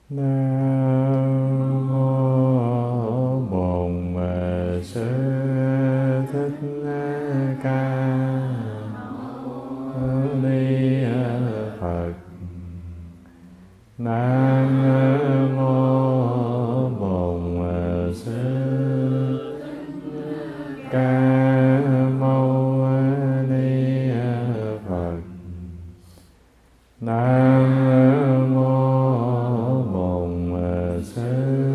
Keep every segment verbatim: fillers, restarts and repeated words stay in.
Nam mô Bổn Sư Thích Ca Mâu Ni Phật. Nam mô Bổn Sư Ca Mâu Ni Phật. Nam mô Bổn Sư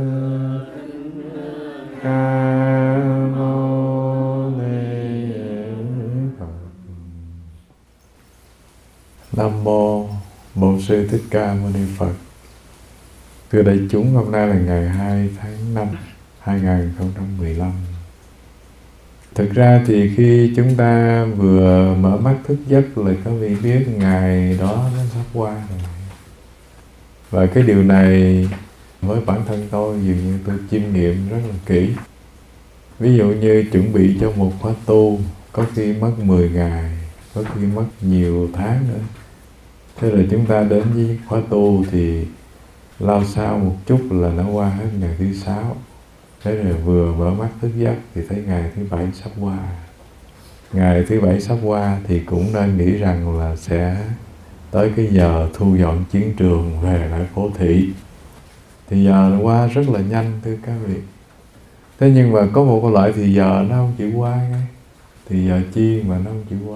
Ca Mâu Ni Phật. Nam mô Bổn Sư Thích Ca Mâu Ni Phật. Thưa đại chúng, hôm nay là ngày hai tháng năm hai nghìn không trăm mười lăm. Thực ra thì khi chúng ta vừa mở mắt thức giấc là có vị biết ngày đó nó sắp qua rồi. Và cái điều này với bản thân tôi dường như tôi chiêm nghiệm rất là kỹ. Ví dụ như chuẩn bị cho một khóa tu có khi mất mười ngày, có khi mất nhiều tháng nữa. Thế là chúng ta đến với khóa tu thì lao sao một chút là nó qua hết ngày thứ sáu. Thế rồi vừa mở mắt thức giấc thì thấy ngày thứ bảy sắp qua. Ngày thứ bảy sắp qua thì cũng nên nghĩ rằng là sẽ tới cái giờ thu dọn chiến trường về lại phố thị. Thì giờ nó qua rất là nhanh thưa các vị. Thế nhưng mà có một cái loại thì giờ nó không chịu qua ngay. Thì giờ chi mà nó không chịu qua.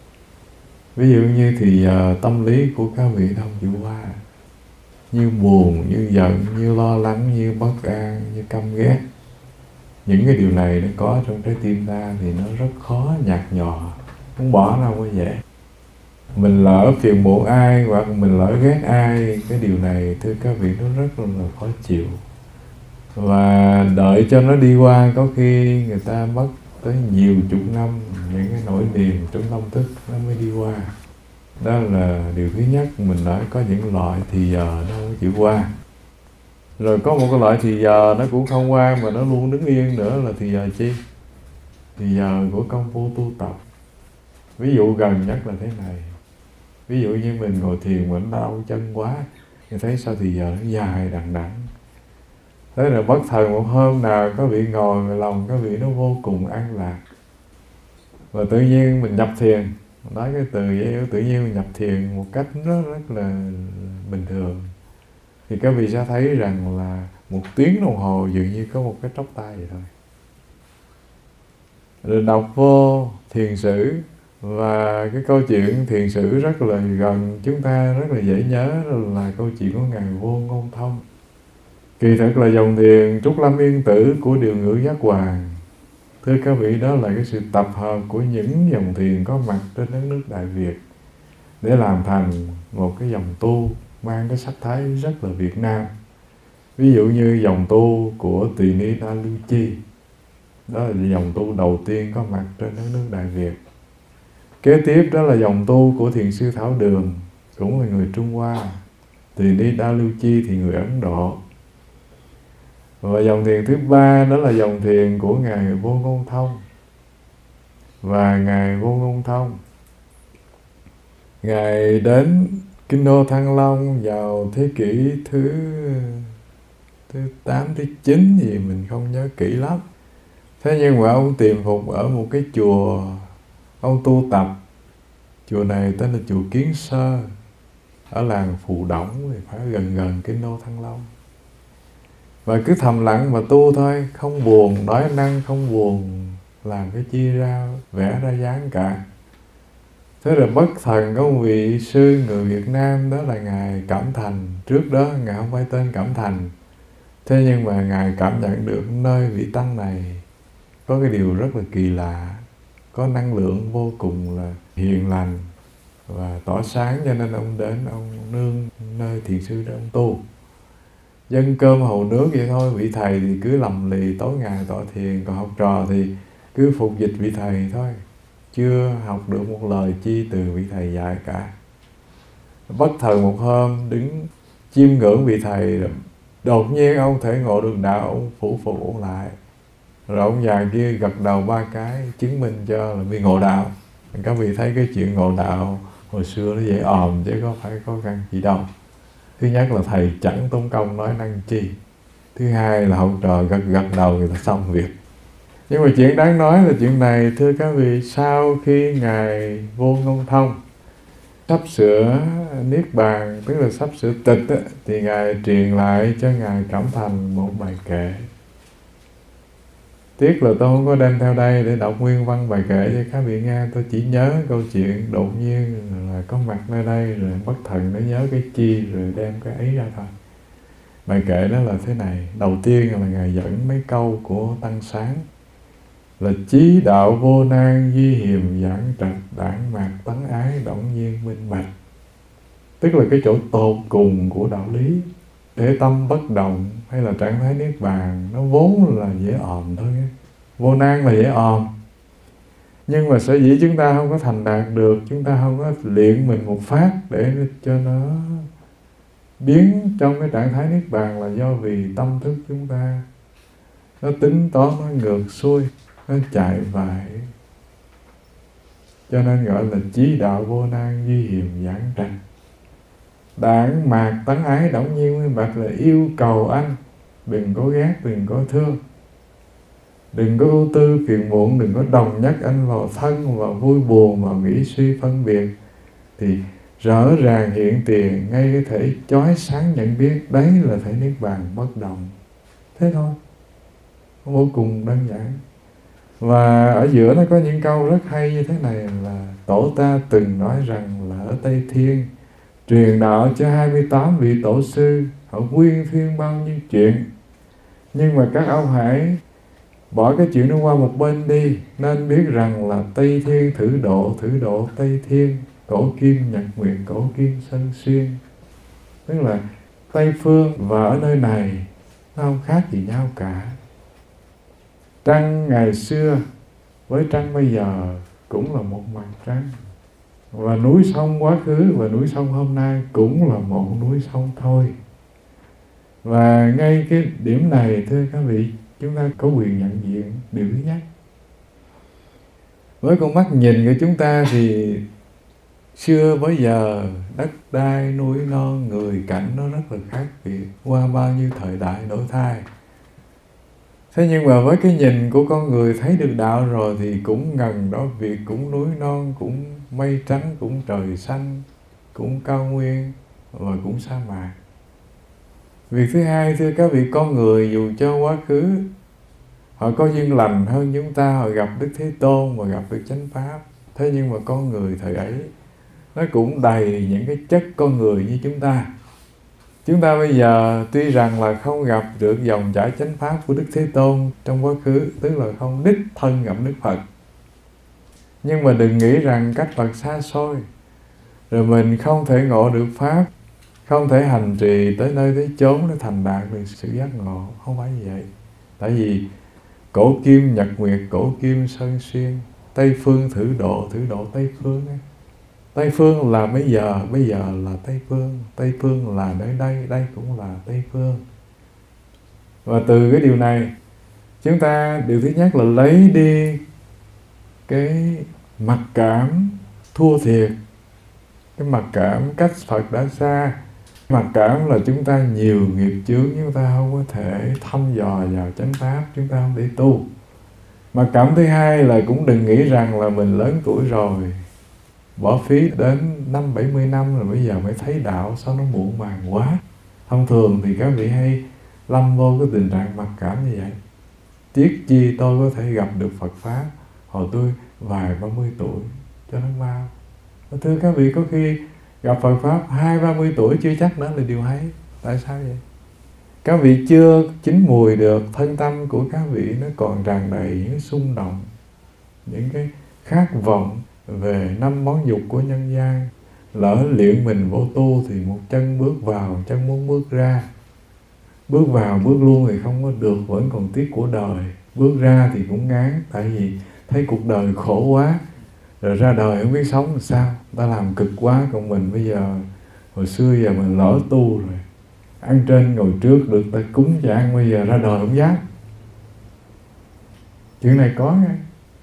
Ví dụ như thì giờ tâm lý của các vị nó không chịu qua. Như buồn, như giận, như lo lắng, như bất an, như căm ghét. Những cái điều này nó có trong trái tim ta thì nó rất khó nhạt nhòa, muốn bỏ nó không có dễ. Mình lỡ phiền muộn ai hoặc mình lỡ ghét ai, cái điều này thưa các vị nó rất là khó chịu. Và đợi cho nó đi qua có khi người ta mất tới nhiều chục năm, những cái nỗi niềm trong tâm thức nó mới đi qua. Đó là điều thứ nhất, mình nói có những loại thì giờ nó không chịu qua. Rồi có một cái loại thì giờ nó cũng không qua mà nó luôn đứng yên nữa là thì giờ chi? Thì giờ của công phu tu tập. Ví dụ gần nhất là thế này. Ví dụ như mình ngồi thiền mà nó đau chân quá, thì thấy sao thì giờ nó dài đằng đẵng. Thế là bất thần một hôm nào có vị ngồi mà lòng có vị nó vô cùng an lạc. Và tự nhiên mình nhập thiền. Nói cái từ vậy, tự nhiên mình nhập thiền một cách rất rất là bình thường. Thì các vị sẽ thấy rằng là một tiếng đồng hồ dường như có một cái tróc tay vậy thôi. Rồi đọc vô thiền sử, và cái câu chuyện thiền sử rất là gần chúng ta, rất là dễ nhớ, là câu chuyện của Ngài Vô Ngôn Thông. Kỳ thực là dòng thiền Trúc Lâm Yên Tử của Điều Ngữ Giác Hoàng. Thưa các vị, đó là cái sự tập hợp của những dòng thiền có mặt trên đất nước Đại Việt để làm thành một cái dòng tu mang cái sắc thái rất là Việt Nam. Ví dụ như dòng tu của Tỳ Ni Đa Lưu Chi, đó là dòng tu đầu tiên có mặt trên đất nước Đại Việt. Kế tiếp đó là dòng tu của Thiền sư Thảo Đường, cũng là người Trung Hoa. Tỳ Ni Đa Lưu Chi thì người Ấn Độ. Và dòng thiền thứ ba đó là dòng thiền của Ngài Vô Ngôn Thông. Và Ngài Vô Ngôn Thông, Ngài đến Kinh đô Thăng Long vào thế kỷ thứ thứ tám, thứ chín gì mình không nhớ kỹ lắm. Thế nhưng mà ông tìm phục ở một cái chùa, ông tu tập. Chùa này tên là chùa Kiến Sơ, ở làng Phù Đổng, thì phải gần gần Kinh đô Thăng Long. Và cứ thầm lặng mà tu thôi, không buồn, nói năng không buồn, làm cái chi ra, vẽ ra dáng cả. Thế là bất thần có một vị sư người Việt Nam, đó là Ngài Cảm Thành. Trước đó Ngài không phải tên Cảm Thành. Thế nhưng mà Ngài cảm nhận được nơi vị tăng này có cái điều rất là kỳ lạ, có năng lượng vô cùng là hiền lành và tỏa sáng, cho nên ông đến, ông nương nơi thiền sư đó ông tu. Dân cơm hầu nước vậy thôi, vị thầy thì cứ lầm lì tối ngày tọa thiền, còn học trò thì cứ phục dịch vị thầy thôi, chưa học được một lời chi từ vị thầy dạy cả. Bất thần một hôm đứng chiêm ngưỡng vị thầy, đột nhiên ông thể ngộ được đạo, ông phủ phục ông lại. Rồi ông già kia gật đầu ba cái chứng minh cho là bị ngộ đạo. Các vị thấy cái chuyện ngộ đạo hồi xưa nó dễ òm chứ có phải có căn gì đâu. Thứ nhất là thầy chẳng tốn công nói năng chi. Thứ hai là hậu trò gật gật đầu người ta xong việc. Nhưng mà chuyện đáng nói là chuyện này, thưa các vị, sau khi Ngài Vô Ngôn Thông sắp sửa Niết Bàn, tức là sắp sửa tịch á, thì Ngài truyền lại cho Ngài Cảm Thành một bài kệ. Tiếc là tôi không có đem theo đây để đọc nguyên văn bài kệ cho các vị nghe. Tôi chỉ nhớ câu chuyện đột nhiên là có mặt nơi đây, rồi bất thần nó nhớ cái chi, rồi đem cái ấy ra thôi. Bài kệ đó là thế này. Đầu tiên là Ngài dẫn mấy câu của Tăng Sáng, là chí đạo vô nan di hiềm giảng trạch, đảng mạc tấn ái động nhiên minh bạch. Tức là cái chỗ tột cùng của đạo lý. Để tâm bất động hay là trạng thái Niết Bàn, nó vốn là dễ òm thôi. Vô nan là dễ òm. Nhưng mà sở dĩ chúng ta không có thành đạt được, chúng ta không có luyện mình một phát để cho nó biến trong cái trạng thái Niết Bàn, là do vì tâm thức chúng ta nó tính toán, nó ngược xuôi, nó chạy vại. Cho nên gọi là chí đạo vô nan di hiềm giảng trạch, đảng mạc tấn ái động nhiên minh bạch, là yêu cầu anh đừng có ghét, đừng có thương, đừng có ưu tư phiền muộn, đừng có đồng nhất anh vào thân, vào vui buồn, vào nghĩ suy phân biệt, thì rõ ràng hiện tiền ngay cái thể chói sáng nhận biết, đấy là thể Niết Bàn bất động. Thế thôi, vô cùng đơn giản. Và ở giữa nó có những câu rất hay như thế này, là tổ ta từng nói rằng là ở Tây Thiên truyền đạo cho hai mươi tám vị tổ sư, họ quyên thuyên bao nhiêu chuyện. Nhưng mà các ông hãy bỏ cái chuyện đó qua một bên đi, nên biết rằng là Tây Thiên thử độ, thử độ Tây Thiên, cổ kim nhật nguyệt, cổ kim sơn xuyên. Tức là Tây Phương và ở nơi này nó không khác gì nhau cả. Trăng ngày xưa với trăng bây giờ cũng là một mặt trăng, và núi sông quá khứ và núi sông hôm nay cũng là một núi sông thôi. Và ngay cái điểm này, thưa các vị, chúng ta có quyền nhận diện điều thứ nhất. Với con mắt nhìn của chúng ta thì xưa với giờ, đất đai, núi non, người cảnh nó rất là khác biệt qua bao nhiêu thời đại đổi thay. Thế nhưng mà với cái nhìn của con người thấy được đạo rồi thì cũng ngần đó việc, cũng núi non, cũng mây trắng, cũng trời xanh, cũng cao nguyên và cũng sa mạc. Việc thứ hai, thưa các vị, con người dù cho quá khứ họ có duyên lành hơn chúng ta, họ gặp Đức Thế Tôn và gặp được chánh pháp, thế nhưng mà con người thời ấy nó cũng đầy những cái chất con người như chúng ta. Chúng ta bây giờ tuy rằng là không gặp được dòng chảy chánh pháp của Đức Thế Tôn trong quá khứ, tức là không đích thân gặp Đức Phật, nhưng mà đừng nghĩ rằng cách Phật xa xôi, rồi mình không thể ngộ được pháp, không thể hành trì tới nơi tới chốn để thành đạt được sự giác ngộ. Không phải như vậy. Tại vì cổ kim nhật nguyệt, cổ kim sơn xuyên, Tây Phương thử độ, thử độ Tây Phương ấy. Tây Phương là bây giờ, bây giờ là Tây Phương, Tây Phương là nơi đây, đây cũng là Tây Phương. Và từ cái điều này, chúng ta điều thứ nhất là lấy đi cái mặc cảm thua thiệt, cái mặc cảm cách Phật đã xa, mặc cảm là chúng ta nhiều nghiệp chướng, chúng ta không có thể thăm dò vào chánh pháp, chúng ta không để tu. Mặc cảm thứ hai là cũng đừng nghĩ rằng là mình lớn tuổi rồi, bỏ phí đến năm bảy mươi năm rồi bây giờ mới thấy đạo, sao nó muộn màng quá. Thông thường thì các vị hay lâm vô cái tình trạng mặc cảm như vậy. Tiếc chi tôi có thể gặp được Phật Pháp hồi tôi vài ba mươi tuổi cho nó mau. Thưa các vị, có khi gặp Phật Pháp hai ba mươi tuổi chưa chắc đó là điều hay. Tại sao vậy? Các vị chưa chín mùi được, thân tâm của các vị nó còn tràn đầy những xung động, những cái khát vọng về năm món dục của nhân gian. Lỡ luyện mình vô tu thì một chân bước vào, chân muốn bước ra. Bước vào, bước luôn thì không có được, vẫn còn tiếc của đời. Bước ra thì cũng ngán, tại vì thấy cuộc đời khổ quá. Rồi ra đời không biết sống làm sao, ta làm cực quá, còn mình bây giờ, hồi xưa giờ mình lỡ tu rồi. Ăn trên ngồi trước được ta cúng cho ăn, bây giờ ra đời không dám. Chuyện này có nghe.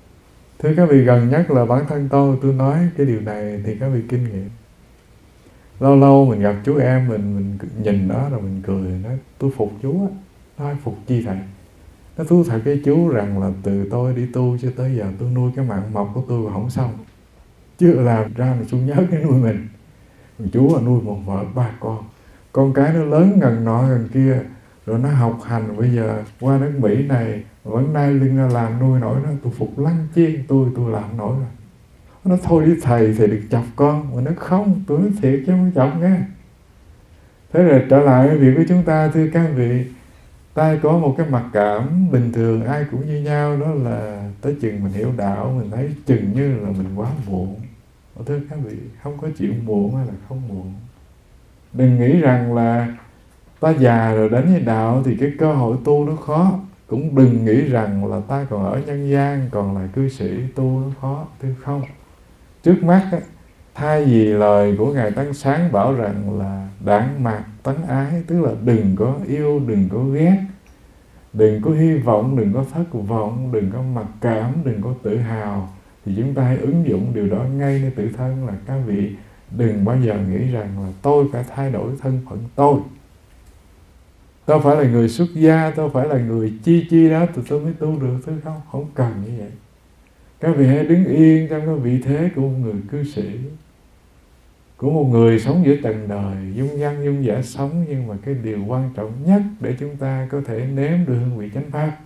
Thưa các vị, gần nhất là bản thân tôi, tôi nói cái điều này thì các vị kinh nghiệm. Lâu lâu mình gặp chú em mình, mình nhìn nó rồi mình cười, nói tôi phục chú á. Nói phục chi thầy? Nó thú thật với chú rằng là từ tôi đi tu cho tới giờ tôi nuôi cái mạng mộc của tôi mà không xong. Chưa làm ra mà chú nhớ cái nuôi mình. Chú là nuôi một vợ ba con. Con cái nó lớn ngần nọ ngần kia, rồi nó học hành bây giờ qua nước Mỹ này vẫn nay lưng ra làm nuôi nổi nó. Tôi phục lăng chiên, tôi tôi làm nổi rồi. Nó thôi đi thầy, thầy đừng chọc con. Mà nó không, tôi nói thiệt chứ không chọc nghe. Thế rồi trở lại cái việc của chúng ta, thưa các vị, ta có một cái mặc cảm bình thường ai cũng như nhau, đó là tới chừng mình hiểu đạo mình thấy chừng như là mình quá muộn. Thưa các vị, không có chuyện muộn hay là không muộn. Đừng nghĩ rằng là ta già rồi đến với đạo thì cái cơ hội tu nó khó. Cũng đừng nghĩ rằng là ta còn ở nhân gian, còn là cư sĩ tu nó khó. Thưa không. Trước mắt á, thay vì lời của Ngài Tăng Sáng bảo rằng là đãng mạc tấn ái, tức là đừng có yêu, đừng có ghét, đừng có hy vọng, đừng có thất vọng, đừng có mặc cảm, đừng có tự hào, thì chúng ta hãy ứng dụng điều đó ngay nơi tự thân. Là các vị đừng bao giờ nghĩ rằng là tôi phải thay đổi thân phận tôi. Tôi phải là người xuất gia, tôi phải là người chi chi đó thì tôi mới tu được. Thứ không, không cần như vậy. Các vị hãy đứng yên trong cái vị thế của một người cư sĩ, của một người sống giữa trần đời, dung dăng dung dã sống. Nhưng mà cái điều quan trọng nhất để chúng ta có thể nếm được hương vị chánh pháp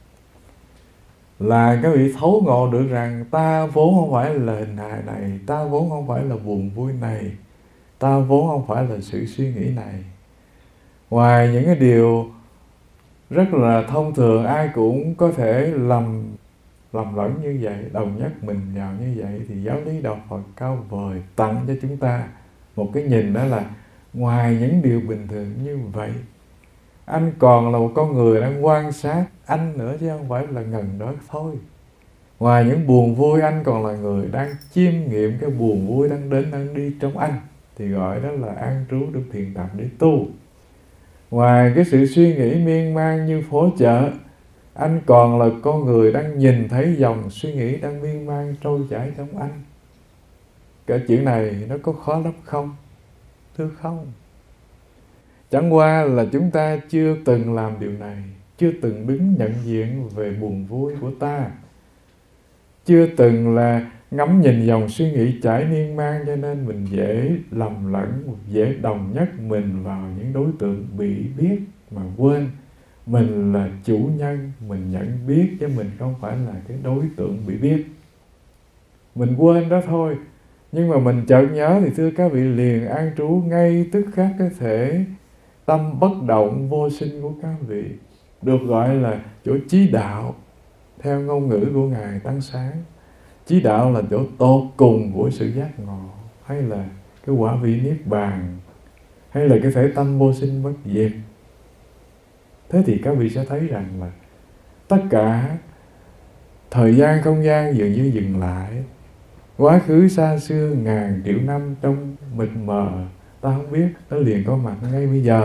là các vị thấu ngộ được rằng ta vốn không phải là hình hài này, ta vốn không phải là buồn vui này, ta vốn không phải là sự suy nghĩ này. Ngoài những cái điều rất là thông thường ai cũng có thể lầm lầm lẫn như vậy, đồng nhất mình vào như vậy, thì giáo lý đạo Phật cao vời tặng cho chúng ta một cái nhìn, đó là ngoài những điều bình thường như vậy, anh còn là một con người đang quan sát anh nữa, chứ không phải là ngần đó thôi. Ngoài những buồn vui, anh còn là người đang chiêm nghiệm cái buồn vui đang đến đang đi trong anh, thì gọi đó là an trú trong thiền tập để tu. Ngoài cái sự suy nghĩ miên man như phố chợ, anh còn là con người đang nhìn thấy dòng suy nghĩ đang miên man trôi chảy trong anh. Cái chuyện này nó có khó lắm không? Thưa không. Chẳng qua là chúng ta chưa từng làm điều này, chưa từng đứng nhận diện về buồn vui của ta, chưa từng là ngắm nhìn dòng suy nghĩ chảy miên man, cho nên mình dễ lầm lẫn, dễ đồng nhất mình vào những đối tượng bị biết mà quên mình là chủ nhân, mình nhận biết chứ mình không phải là cái đối tượng bị biết. Mình quên đó thôi, nhưng mà mình chợt nhớ thì thưa các vị liền an trú ngay tức khắc cái thể tâm bất động vô sinh của các vị, được gọi là chỗ chí đạo theo ngôn ngữ của Ngài Tăng Sáng. Chí đạo là chỗ tột cùng của sự giác ngộ, hay là cái quả vị niết bàn, hay là cái thể tâm vô sinh bất diệt. Thế thì các vị sẽ thấy rằng là tất cả thời gian không gian dường như dừng lại. Quá khứ xa xưa ngàn triệu năm trong mịt mờ ta không biết, nó liền có mặt ngay bây giờ.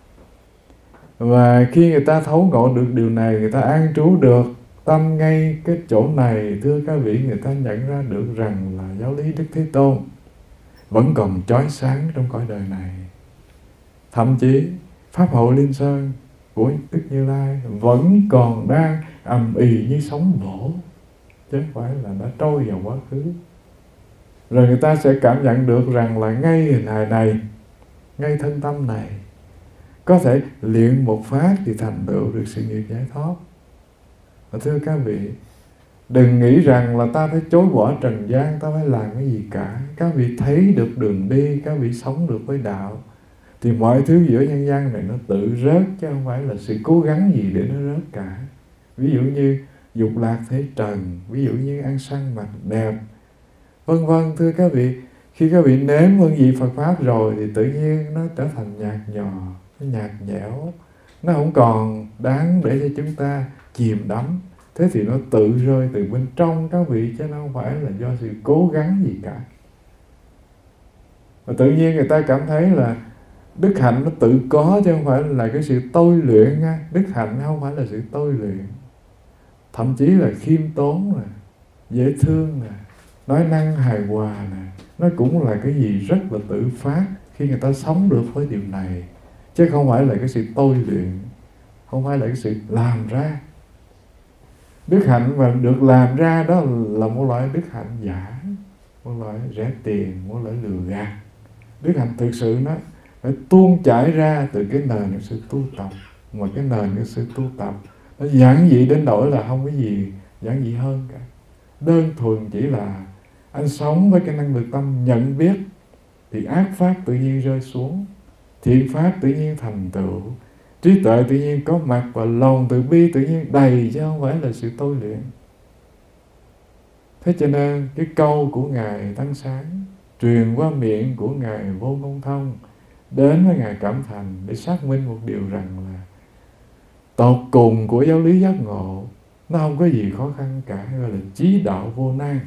Và khi người ta thấu ngộ được điều này, người ta an trú được tâm ngay cái chỗ này, thưa các vị, người ta nhận ra được rằng là giáo lý Đức Thế Tôn vẫn còn chói sáng trong cõi đời này. Thậm chí Pháp hội Liên Sơn của Đức Như Lai vẫn còn đang ầm ì như sóng vỗ, chứ không phải là đã trôi vào quá khứ. Rồi người ta sẽ cảm nhận được rằng là ngay hình hài này, ngay thân tâm này, có thể luyện một phát thì thành tựu được sự nghiệp giải thoát. Và thưa các vị, đừng nghĩ rằng là ta phải chối bỏ trần gian, ta phải làm cái gì cả. Các vị thấy được đường đi, các vị sống được với đạo, thì mọi thứ giữa nhân gian này nó tự rớt, chứ không phải là sự cố gắng gì để nó rớt cả. Ví dụ như dục lạc thế trần, ví dụ như ăn săn mặc đẹp, vân vân. Thưa các vị, khi các vị nếm hương vị Phật Pháp rồi thì tự nhiên nó trở thành nhạt nhòa, nó nhạt nhẽo, nó không còn đáng để cho chúng ta chìm đắm. Thế thì nó tự rơi từ bên trong các vị, chứ nó không phải là do sự cố gắng gì cả. Và tự nhiên người ta cảm thấy là đức hạnh nó tự có, chứ không phải là cái sự tôi luyện nha. Đức hạnh không phải là sự tôi luyện. Thậm chí là khiêm tốn nè, dễ thương nè, nói năng hài hòa nè, nó cũng là cái gì rất là tự phát khi người ta sống được với điều này, chứ không phải là cái sự tôi luyện, không phải là cái sự làm ra. Đức hạnh mà được làm ra đó là một loại đức hạnh giả, một loại rẻ tiền, một loại lừa gạt. Đức hạnh thực sự nó phải tuôn chảy ra từ cái nền của sự tu tập, mà cái nền của sự tu tập nó giản dị đến nỗi là không có gì giản dị hơn cả. Đơn thuần chỉ là anh sống với cái năng lực tâm nhận biết, thì ác pháp tự nhiên rơi xuống, thiện pháp tự nhiên thành tựu, trí tuệ tự nhiên có mặt, và lòng từ bi tự nhiên đầy, chứ không phải là sự tôi luyện. Thế cho nên cái câu của Ngài Tăng Sáng truyền qua miệng của Ngài Vô Ngôn Thông đến với Ngài Cảm Thành để xác minh một điều rằng là tột cùng của giáo lý giác ngộ nó không có gì khó khăn cả, gọi là chí đạo vô nan.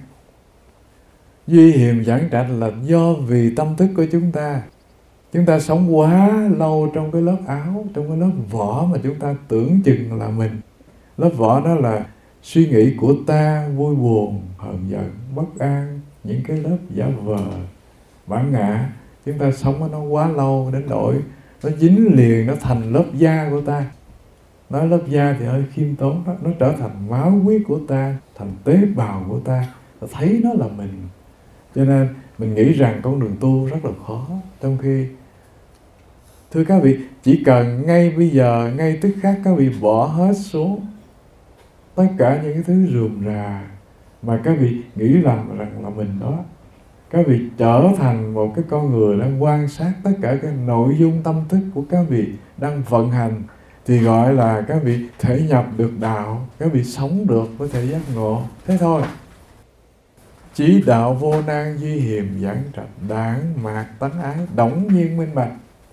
Duy hiềm giảng trạch là do vì tâm thức của chúng ta, chúng ta sống quá lâu trong cái lớp áo, trong cái lớp vỏ mà chúng ta tưởng chừng là mình. Lớp vỏ đó là suy nghĩ của ta, vui buồn, hờn giận, bất an, những cái lớp giả vờ, bản ngã. Chúng ta sống ở nó quá lâu đến nỗi nó dính liền, nó thành lớp da của ta. Nói lớp da thì hơi khiêm tốn đó, nó trở thành máu huyết của ta, thành tế bào của ta, ta thấy nó là mình. Cho nên mình nghĩ rằng con đường tu rất là khó, trong khi thưa các vị, chỉ cần ngay bây giờ, ngay tức khắc các vị bỏ hết xuống tất cả những cái thứ rườm rà mà các vị nghĩ rằng, rằng là mình đó. Các vị trở thành một cái con người đang quan sát tất cả cái nội dung tâm thức của các vị đang vận hành, thì gọi là các vị thể nhập được đạo, các vị sống được với thể giác ngộ. Thế thôi. Chí đạo vô nan duy hiềm giảng trạch, đảng mạc tánh ái, đổng nhiên minh bạch.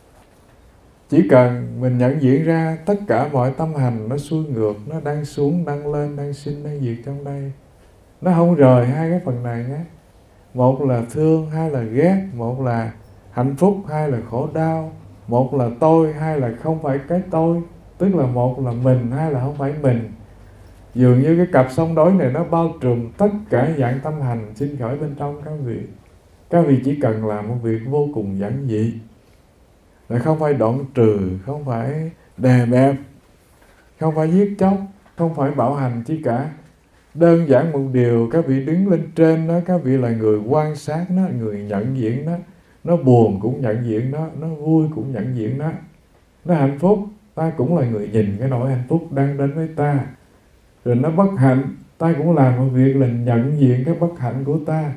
Chỉ cần mình nhận diện ra tất cả mọi tâm hành nó xuôi ngược, nó đang xuống, đang lên, đang sinh, đang diệt trong đây. Nó không rời hai cái phần này nhé. Một là thương, hai là ghét. Một là hạnh phúc, hai là khổ đau. Một là tôi, hai là không phải cái tôi. Tức là một là mình, hai là không phải mình. Dường như cái cặp song đối này nó bao trùm tất cả dạng tâm hành sinh khởi bên trong các vị. Các vị chỉ cần làm một việc vô cùng giản dị, là không phải đoạn trừ, không phải đè bẹp, không phải giết chóc, không phải bảo hành chi cả. Đơn giản một điều, các vị đứng lên trên đó, các vị là người quan sát nó, người nhận diện nó. Nó buồn cũng nhận diện nó, nó vui cũng nhận diện nó. Nó hạnh phúc, ta cũng là người nhìn cái nỗi hạnh phúc đang đến với ta. Rồi nó bất hạnh, ta cũng làm một việc là nhận diện cái bất hạnh của ta.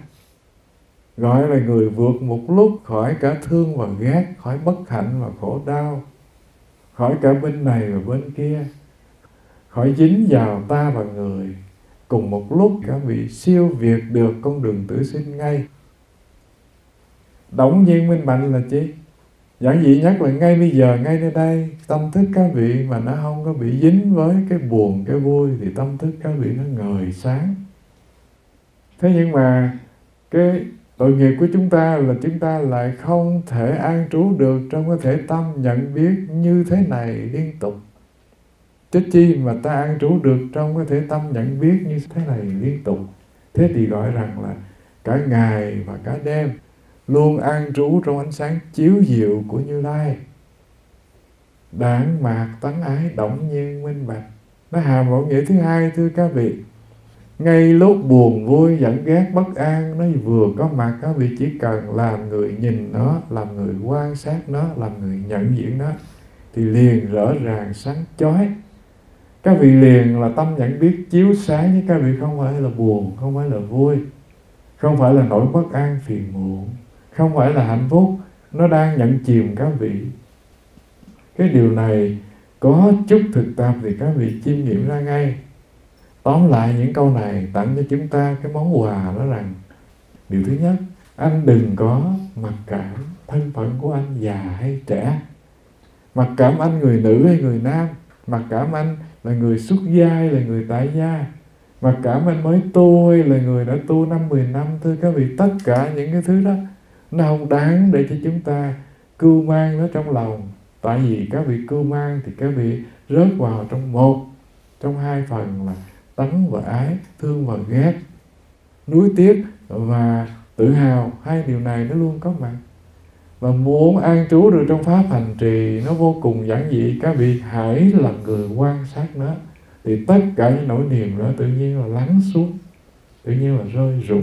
Gọi là người vượt một lúc khỏi cả thương và ghét, khỏi bất hạnh và khổ đau, khỏi cả bên này và bên kia, khỏi dính vào ta và người. Cùng một lúc các vị siêu việt được con đường tử sinh ngay. Đổng nhiên minh bạch là chi? Giản dị nhất là ngay bây giờ, ngay nơi đây, tâm thức các vị mà nó không có bị dính với cái buồn, cái vui, thì tâm thức các vị nó ngời sáng. Thế nhưng mà cái tội nghiệp của chúng ta là chúng ta lại không thể an trú được trong cái thể tâm nhận biết như thế này liên tục. Chứ chi mà ta an trú được trong cái thể tâm nhận biết như thế này liên tục. Thế thì gọi rằng là cả ngày và cả đêm luôn an trú trong ánh sáng chiếu diệu của Như Lai. Đảng mạc tánh ái, đổng nhiên minh bạch. Nó hàm một nghĩa thứ hai, thưa các vị. Ngay lúc buồn vui giận ghét bất an, nó vừa có mặt, các vị chỉ cần làm người nhìn nó, làm người quan sát nó, làm người nhận diện nó, thì liền rõ ràng sáng chói. Các vị liền là tâm nhận biết chiếu sáng, với các vị không phải là buồn, không phải là vui, không phải là nỗi bất an phiền muộn, không phải là hạnh phúc, nó đang nhận chìm các vị. Cái điều này có chút thực tập thì các vị chiêm nghiệm ra ngay. Tóm lại những câu này tặng cho chúng ta cái món quà đó rằng: điều thứ nhất, anh đừng có mặc cảm thân phận của anh già hay trẻ, mặc cảm anh người nữ hay người nam, mặc cảm anh là người xuất gia hay là người tại gia, mặc cảm anh mới tu hay là người đã tu năm mười năm. Thưa các vị, tất cả những cái thứ đó nó không đáng để cho chúng ta cưu mang nó trong lòng. Tại vì các vị cưu mang thì các vị rớt vào trong một trong hai phần là tánh và ái, thương và ghét, nuối tiếc và tự hào. Hai điều này nó luôn có mặt. và muốn an trú được trong pháp hành trì nó vô cùng giản dị, các vị hãy là người quan sát nó, thì tất cả những nỗi niềm đó tự nhiên là lắng xuống, tự nhiên là rơi rụng.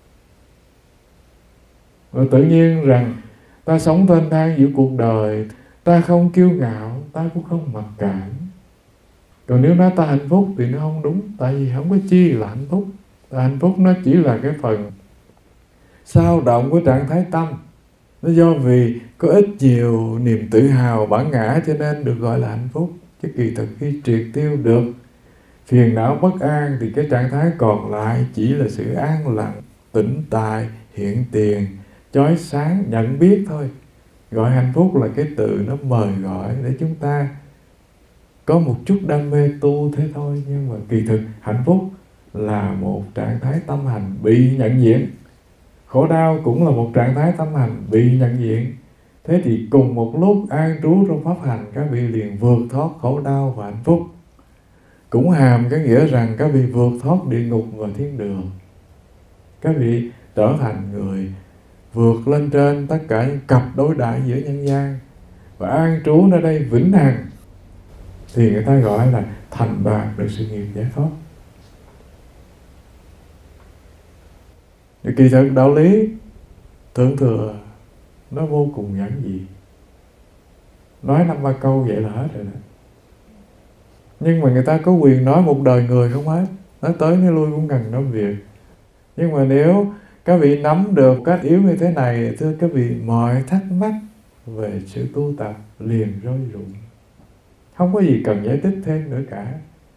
Và tự nhiên rằng ta sống thênh thang giữa cuộc đời, ta không kiêu ngạo, ta cũng không mặc cảm. Còn nếu nói ta hạnh phúc thì nó không đúng, tại vì không có chi là hạnh phúc. Tại hạnh phúc nó chỉ là cái phần sao động của trạng thái tâm. Nó do vì có ít nhiều niềm tự hào bản ngã cho nên được gọi là hạnh phúc. Chứ kỳ thực khi triệt tiêu được phiền não bất an thì cái trạng thái còn lại chỉ là sự an lặng, tĩnh tại, hiện tiền, chói sáng, nhận biết thôi. Gọi hạnh phúc là cái từ nó mời gọi để chúng ta có một chút đam mê tu thế thôi. Nhưng mà kỳ thực hạnh phúc là một trạng thái tâm hành bị nhận diện. Khổ đau cũng là một trạng thái tâm hành bị nhận diện. Thế thì cùng một lúc an trú trong pháp hành, các vị liền vượt thoát khổ đau và hạnh phúc. Cũng hàm cái nghĩa rằng các vị vượt thoát địa ngục và thiên đường. Các vị trở thành người vượt lên trên tất cả những cặp đối đãi giữa nhân gian và an trú nơi đây vĩnh hằng, thì người ta gọi là thành đạt được sự nghiệp giải thoát. Kỳ thực đạo lý thượng thừa nó vô cùng giản dị, nói năm ba câu vậy là hết rồi đó. Nhưng mà người ta có quyền nói một đời người không hết, nói tới nói lui cũng cần nói việc. Nhưng mà nếu các vị nắm được cách yếu như thế này, thưa các vị, mọi thắc mắc về sự tu tập liền rơi rụng, không có gì cần giải thích thêm nữa cả.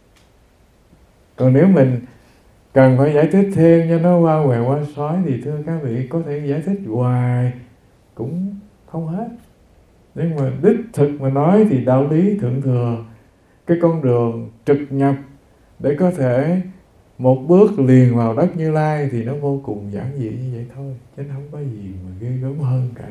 Còn nếu mình cần phải giải thích thêm cho nó qua quẹo qua sói thì thưa các vị, có thể giải thích hoài cũng không hết. Nhưng mà đích thực mà nói thì đạo lý thượng thừa, cái con đường trực nhập để có thể một bước liền vào đất Như Lai thì nó vô cùng giản dị như vậy thôi, chứ không có gì mà ghê gớm hơn cả.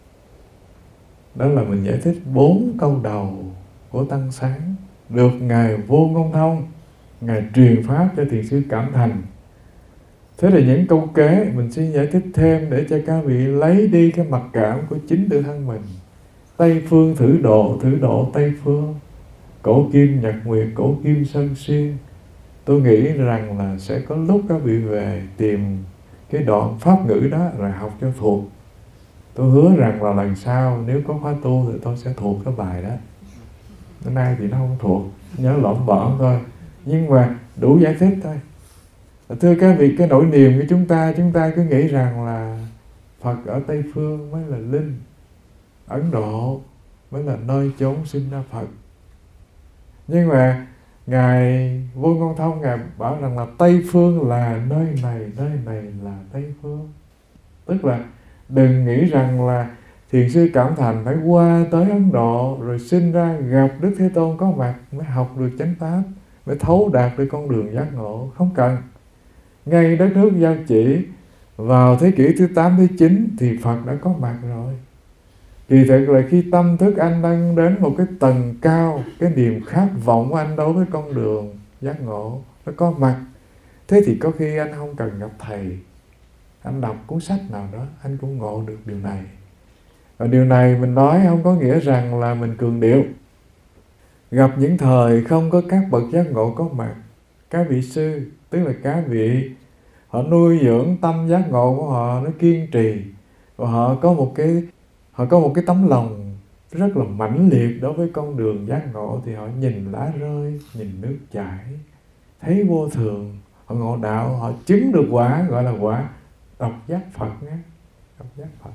Đó là mình giải thích bốn câu đầu của Tăng Sáng, được Ngài Vô Ngôn Thông Ngài truyền pháp cho thiền sư Cảm Thành. Thế là những câu kế mình xin giải thích thêm để cho các vị lấy đi cái mặc cảm của chính tự thân mình. Tây phương thử độ, thử độ Tây phương. Cổ kim nhật nguyệt, cổ kim sơn xuyên. Tôi nghĩ rằng là sẽ có lúc các vị về tìm cái đoạn pháp ngữ đó rồi học cho thuộc. Tôi hứa rằng là lần sau nếu có khóa tu thì tôi sẽ thuộc cái bài đó. Hôm nay thì nó không thuộc, nhớ lỏng bỏng thôi, nhưng mà đủ giải thích thôi. Thưa các vị, cái nỗi niềm của chúng ta, chúng ta cứ nghĩ rằng là Phật ở Tây Phương mới là linh, Ấn Độ mới là nơi chốn sinh ra Phật. Nhưng mà Ngài Vô Ngôn Thông Ngài bảo rằng là Tây Phương là nơi này, nơi này là Tây Phương. Tức là đừng nghĩ rằng là thiền sư Cảm Thành phải qua tới Ấn Độ rồi sinh ra gặp Đức Thế Tôn có mặt mới học được chánh pháp, mới thấu đạt được con đường giác ngộ. Không cần. Ngay đất nước Giao Chỉ vào thế kỷ thứ tám, thứ chín thì Phật đã có mặt rồi. Kỳ thực là khi tâm thức anh đang đến một cái tầng cao, cái niềm khát vọng của anh đối với con đường giác ngộ nó có mặt. Thế thì có khi anh không cần gặp thầy, anh đọc cuốn sách nào đó anh cũng ngộ được điều này. Và điều này mình nói không có nghĩa rằng là mình cường điệu. Gặp những thời không có các bậc giác ngộ có mặt, các vị sư, tức là các vị, họ nuôi dưỡng tâm giác ngộ của họ nó kiên trì, và họ có một cái họ có một cái tấm lòng rất là mãnh liệt đối với con đường giác ngộ, thì họ nhìn lá rơi, nhìn nước chảy, thấy vô thường, họ ngộ đạo, họ chứng được quả, gọi là quả độc giác Phật nhé, độc giác Phật.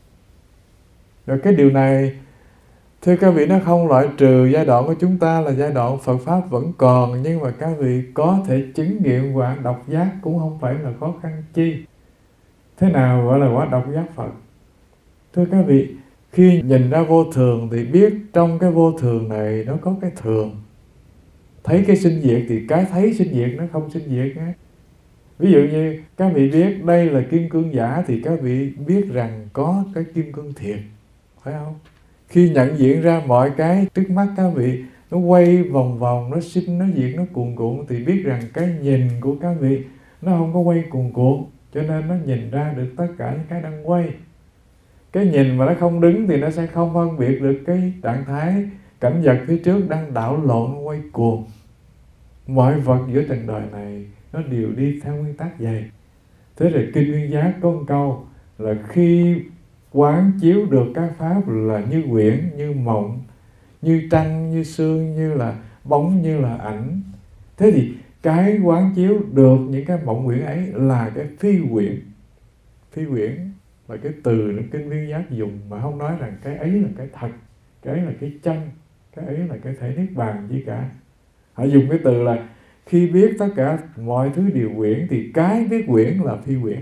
Rồi cái điều này, thưa các vị, nó không loại trừ giai đoạn của chúng ta là giai đoạn Phật Pháp vẫn còn, nhưng mà các vị có thể chứng nghiệm quả độc giác cũng không phải là khó khăn chi. Thế nào gọi là quả độc giác Phật? Thưa các vị, khi nhìn ra vô thường thì biết trong cái vô thường này nó có cái thường. Thấy cái sinh diệt thì cái thấy sinh diệt nó không sinh diệt nhé. Ví dụ như các vị biết đây là kim cương giả thì các vị biết rằng có cái kim cương thiệt, phải không? Khi nhận diện ra mọi cái trước mắt các vị nó quay vòng vòng, nó sinh, nó diệt, nó cuồn cuộn, thì biết rằng cái nhìn của các vị nó không có quay cuồn cuộn, cho nên nó nhìn ra được tất cả những cái đang quay. Cái nhìn mà nó không đứng thì nó sẽ không phân biệt được cái trạng thái cảnh vật phía trước đang đảo lộn, quay cuồng. Mọi vật giữa trần đời này nó đều đi theo nguyên tắc vậy. Thế rồi Kinh Nguyên Giác có một câu là khi quán chiếu được các pháp là như quyển, như mộng, như tranh, như xương, như là bóng, như là ảnh. Thế thì cái quán chiếu được những cái mộng quyển ấy là cái phi quyển. Phi quyển là cái từ trong Kinh Viên Giác dùng, mà không nói rằng cái ấy là cái thật, cái ấy là cái chân, cái ấy là cái thể niết bàn gì cả. Họ dùng cái từ là khi biết tất cả mọi thứ đều quyển thì cái biết quyển là phi quyển.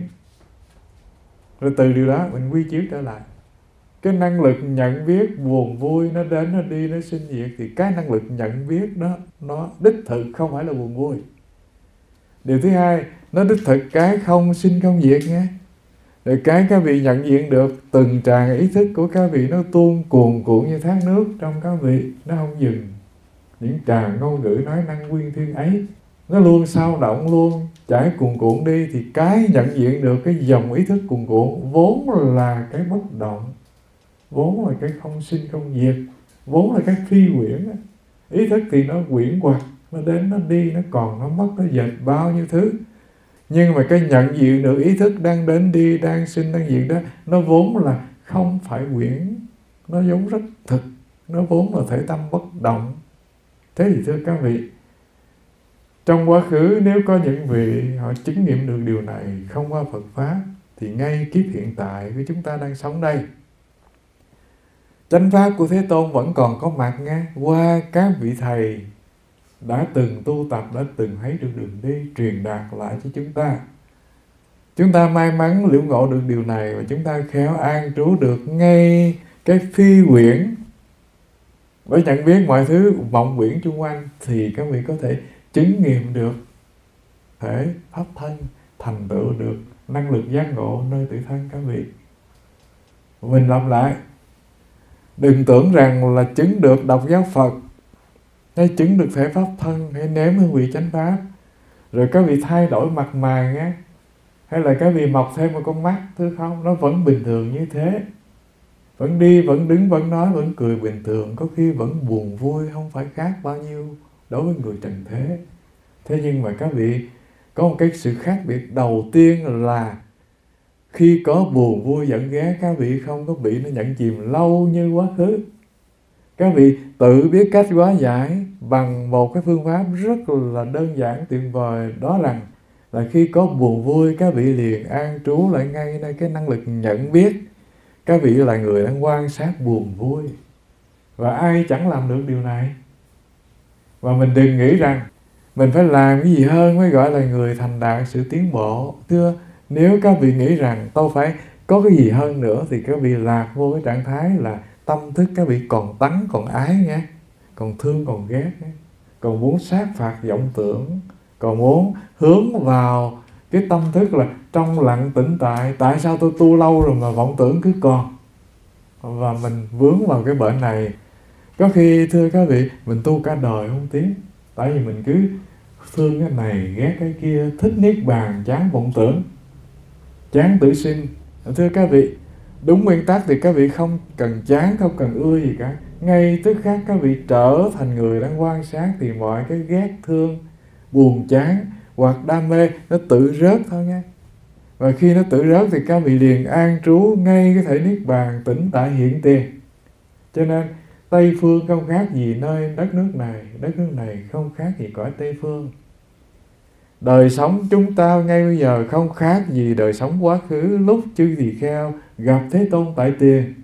Rồi từ điều đó mình quy chiếu trở lại. Cái năng lực nhận biết buồn vui nó đến, nó đi, nó sinh diệt, thì cái năng lực nhận biết nó, nó đích thực không phải là buồn vui. Điều thứ hai, nó đích thực cái không sinh không diệt nghe. Rồi cái các vị nhận diện được từng tràng ý thức của các vị nó tuôn cuồn cuộn như thác nước trong các vị, nó không dừng. Những tràng ngôn ngữ nói năng quyên thiên ấy nó luôn sao động, luôn chảy cuồn cuộn đi, thì cái nhận diện được cái dòng ý thức cuồn cuộn vốn là cái bất động, vốn là cái không sinh không diệt, vốn là cái phi quyển. Ý thức thì nó quyển quật, nó đến nó đi, nó còn nó mất, nó dệt bao nhiêu thứ. Nhưng mà cái nhận diện được ý thức đang đến đi, đang sinh, đang diệt đó, nó vốn là không phải quyển, nó vốn rất thực, nó vốn là thể tâm bất động. Thế thì thưa các vị, trong quá khứ nếu có những vị họ chứng nghiệm được điều này không qua Phật Pháp, thì ngay kiếp hiện tại của chúng ta đang sống đây, chánh pháp của Thế Tôn vẫn còn có mặt nghe, qua các vị thầy đã từng tu tập, đã từng thấy được đường đi, truyền đạt lại cho chúng ta. Chúng ta may mắn liễu ngộ được điều này, và chúng ta khéo an trú được ngay cái phi quyển. Với nhận biết mọi thứ vọng quyển chung quanh, thì các vị có thể chứng nghiệm được thể pháp thân, thành tựu được năng lực giác ngộ nơi tự thân các vị. Mình lặp lại, đừng tưởng rằng là chứng được độc giáo Phật, hay chứng được thể pháp thân, hay nếm hương vị chánh pháp, rồi các vị thay đổi mặt mày á, hay là các vị mọc thêm một con mắt, thứ không, nó vẫn bình thường như thế. Vẫn đi, vẫn đứng, vẫn nói, vẫn cười bình thường, có khi vẫn buồn vui, không phải khác bao nhiêu đối với người trần thế. Thế nhưng mà các vị có một cái sự khác biệt đầu tiên là khi có buồn vui giận ghét, các vị không có bị nó nhận chìm lâu như quá khứ. Các vị tự biết cách hóa giải bằng một cái phương pháp rất là đơn giản tuyệt vời, đó rằng là khi có buồn vui, các vị liền an trú lại ngay nơi cái năng lực nhận biết. Các vị là người đang quan sát buồn vui, và ai chẳng làm được điều này. Và mình đừng nghĩ rằng mình phải làm cái gì hơn mới gọi là người thành đạt sự tiến bộ. Thưa, nếu các vị nghĩ rằng tôi phải có cái gì hơn nữa, thì các vị lạc vô cái trạng thái là tâm thức các vị còn tánh, còn ái nghe, còn thương, còn ghét nghe, còn muốn sát phạt vọng tưởng, còn muốn hướng vào cái tâm thức là trong lặng tĩnh tại. Tại sao tôi tu lâu rồi mà vọng tưởng cứ còn? Và mình vướng vào cái bệnh này. Có khi thưa các vị, mình tu cả đời không tiến, tại vì mình cứ thương cái này, ghét cái kia, thích niết bàn, chán vọng tưởng, chán tử sinh. Thưa các vị, đúng nguyên tắc thì các vị không cần chán, không cần ưa gì cả. Ngay tức khắc các vị trở thành người đang quan sát, thì mọi cái ghét, thương, buồn, chán hoặc đam mê nó tự rớt thôi nha. Và khi nó tự rớt thì các vị liền an trú ngay cái thể niết bàn tĩnh tại hiện tiền. Cho nên Tây phương không khác gì nơi đất nước này, đất nước này không khác gì cõi Tây phương. Đời sống chúng ta ngay bây giờ không khác gì đời sống quá khứ lúc chư tỳ kheo gặp Thế Tôn tại tiền.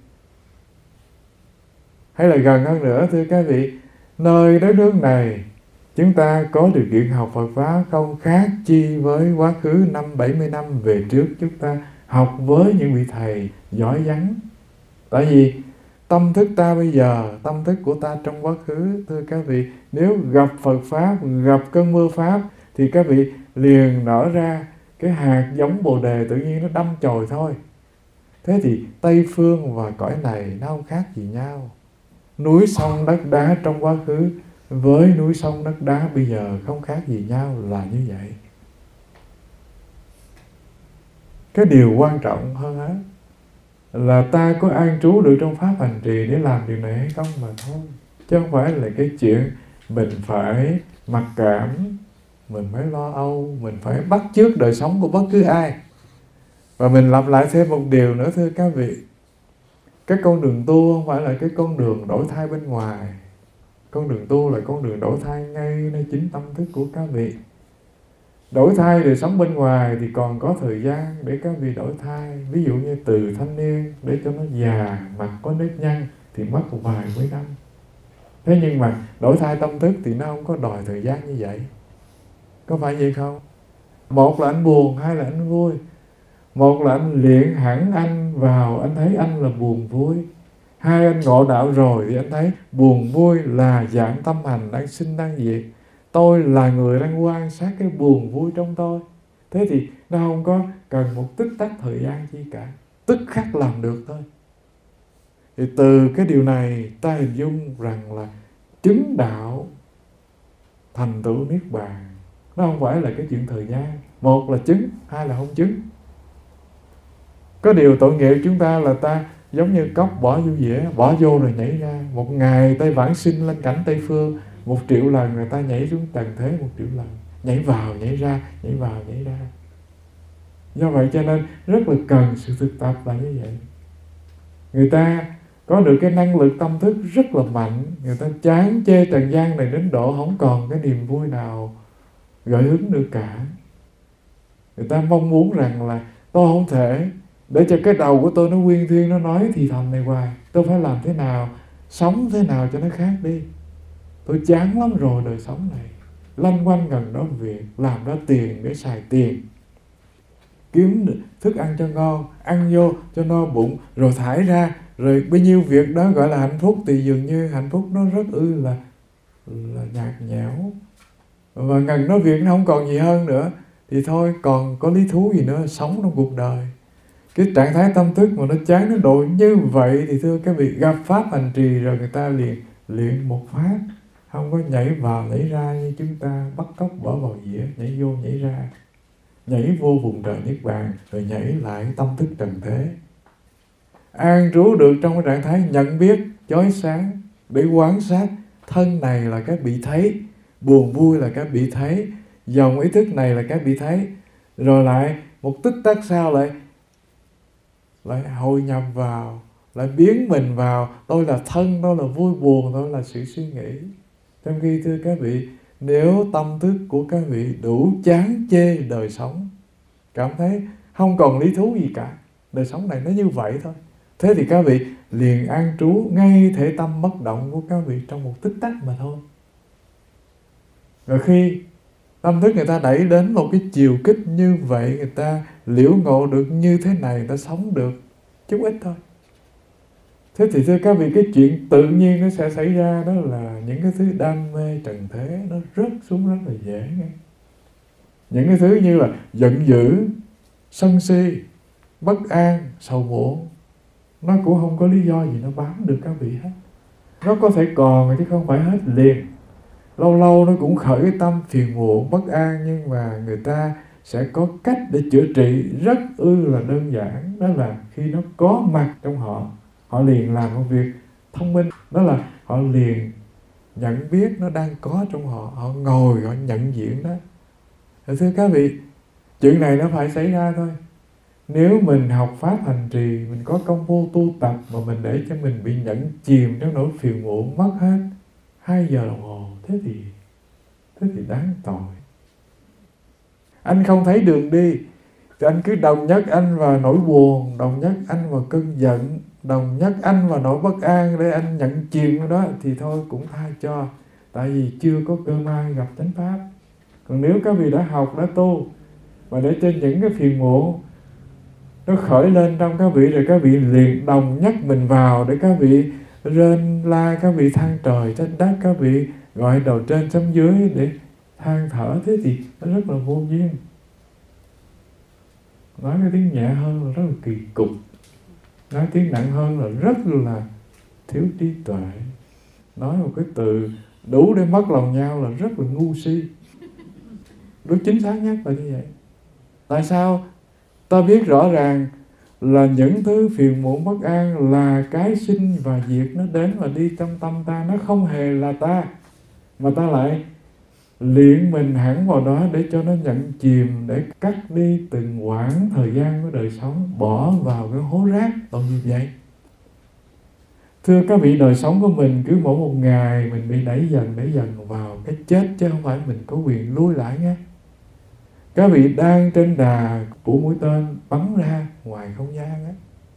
Hay là gần hơn nữa thưa các vị, nơi đất nước này chúng ta có điều kiện học Phật Pháp không khác chi với quá khứ năm bảy mươi năm về trước chúng ta học với những vị thầy giỏi vắng. Tại vì tâm thức ta bây giờ, tâm thức của ta trong quá khứ, thưa các vị, nếu gặp Phật Pháp, gặp cơn mưa Pháp, thì các vị liền nở ra cái hạt giống Bồ Đề tự nhiên nó đâm chồi thôi. Thế thì Tây phương và cõi này nó không khác gì nhau. Núi sông đất đá trong quá khứ với núi sông đất đá bây giờ không khác gì nhau là như vậy. Cái điều quan trọng hơn hết là ta có an trú được trong pháp hành trì để làm điều này hay không mà thôi. Chứ không phải là cái chuyện mình phải mặc cảm, mình phải lo âu, mình phải bắt chước đời sống của bất cứ ai. Và mình lặp lại thêm một điều nữa thưa các vị. Cái con đường tu không phải là cái con đường đổi thay bên ngoài. Con đường tu là con đường đổi thay ngay nơi chính tâm thức của các vị. Đổi thay đời sống bên ngoài thì còn có thời gian để các vị đổi thay. Ví dụ như từ thanh niên để cho nó già, mặt có nếp nhăn thì mất một vài mấy năm. Thế nhưng mà đổi thay tâm thức thì nó không có đòi thời gian như vậy. Có phải vậy không? Một là anh buồn, hai là anh vui. Một là anh luyện hẳn anh vào, anh thấy anh là buồn vui. Hai, anh ngộ đạo rồi thì anh thấy buồn vui là dạng tâm hành đang sinh đang diệt. Tôi là người đang quan sát cái buồn vui trong tôi. Thế thì nó không có cần một tích tắc thời gian chi cả, tức khắc làm được thôi. Thì từ cái điều này ta hình dung rằng là chứng đạo thành tựu niết bàn nó không phải là cái chuyện thời gian. Một là chứng, hai là không chứng. Có điều tội nghiệp chúng ta là ta giống như cốc bỏ vô dĩa, bỏ vô rồi nhảy ra. Một ngày ta vãng sinh lên cảnh Tây Phương, một triệu lần người ta nhảy xuống trần thế một triệu lần. Nhảy vào, nhảy ra, nhảy vào, nhảy ra. Do vậy cho nên rất là cần sự thực tập là như vậy. Người ta có được cái năng lực tâm thức rất là mạnh. Người ta chán chê trần gian này đến độ không còn cái niềm vui nào gợi hứng được cả. Người ta mong muốn rằng là tôi không thể để cho cái đầu của tôi nó uyên thuyên, nó nói thì thầm này hoài. Tôi phải làm thế nào, sống thế nào cho nó khác đi. Tôi chán lắm rồi đời sống này. Lanh quanh gần đó việc, làm ra tiền để xài tiền. Kiếm thức ăn cho ngon, ăn vô cho no bụng, rồi thải ra. Rồi bấy nhiêu việc đó gọi là hạnh phúc thì dường như hạnh phúc nó rất ư là, là nhạt nhẽo. Và gần đó việc nó không còn gì hơn nữa. Thì thôi còn có lý thú gì nữa sống trong cuộc đời. Cái trạng thái tâm thức mà nó chán nó độ như vậy thì thưa các vị, gặp pháp hành trì rồi người ta liền luyện một phát. Không có nhảy vào nhảy ra như chúng ta bắt cóc bỏ vào dĩa, nhảy vô nhảy ra. Nhảy vô vùng trời niết bàn rồi nhảy lại tâm thức trần thế. An trú được trong cái trạng thái nhận biết chói sáng để quan sát thân này là cái bị thấy, buồn vui là cái bị thấy, dòng ý thức này là cái bị thấy. Rồi lại một tích tắc sau lại lại hội nhập vào, lại biến mình vào tôi là thân, tôi là vui buồn, tôi là sự suy nghĩ. Trong khi thưa các vị, nếu tâm thức của các vị đủ chán chê đời sống, cảm thấy không còn lý thú gì cả, đời sống này nó như vậy thôi, thế thì các vị liền an trú ngay thể tâm bất động của các vị trong một tích tắc mà thôi. Rồi khi tâm thức người ta đẩy đến một cái chiều kích như vậy, người ta liễu ngộ được như thế này, người ta sống được chút ít thôi. Thế thì thưa các vị, cái chuyện tự nhiên nó sẽ xảy ra đó là những cái thứ đam mê trần thế nó rớt xuống rất là dễ nghe. Những cái thứ như là giận dữ, sân si, bất an, sầu muộn, nó cũng không có lý do gì nó bám được các vị hết. Nó có thể còn chứ không phải hết liền. Lâu lâu nó cũng khởi cái tâm phiền muộn, bất an, nhưng mà người ta sẽ có cách để chữa trị rất ư là đơn giản. Đó là khi nó có mặt trong họ, họ liền làm một việc thông minh. Đó là họ liền nhận biết nó đang có trong họ, họ ngồi họ nhận diện đó. Thưa các vị, chuyện này nó phải xảy ra thôi. Nếu mình học pháp hành trì, mình có công phu tu tập mà mình để cho mình bị nhẫn chìm trong nỗi phiền muộn mất hết hai giờ đồng hồ, thế thì thế thì đáng tội. Anh không thấy đường đi thì anh cứ đồng nhất anh vào nỗi buồn, đồng nhất anh vào cơn giận, đồng nhất anh vào nỗi bất an để anh nhận chìm vào đó, thì thôi cũng tha cho. Tại vì chưa có cơ may gặp chánh pháp. Còn nếu các vị đã học, đã tu, và để cho những cái phiền muộn nó khởi lên trong các vị, rồi các vị liền đồng nhất mình vào để các vị rên la, các vị than trời trách đất, các vị gọi đầu trên xuống dưới để than thở, thế thì nó rất là vô duyên. Nói cái tiếng nhẹ hơn là rất là kỳ cục, nói tiếng nặng hơn là rất là thiếu trí tuệ, nói một cái từ đủ để mất lòng nhau là rất là ngu si. Đúng chính xác nhất là như vậy. Tại sao? Ta biết rõ ràng là những thứ phiền muộn bất an là cái sinh và diệt, nó đến và đi trong tâm ta, nó không hề là ta, mà ta lại luyện mình hẳn vào đó để cho nó nhận chìm, để cắt đi từng quãng thời gian của đời sống, bỏ vào cái hố rác tội như vậy. Thưa các vị, đời sống của mình cứ mỗi một ngày mình bị đẩy dần đẩy dần vào cái chết, chứ không phải mình có quyền lui lại nghe. Các vị đang trên đà của mũi tên bắn ra ngoài không gian á,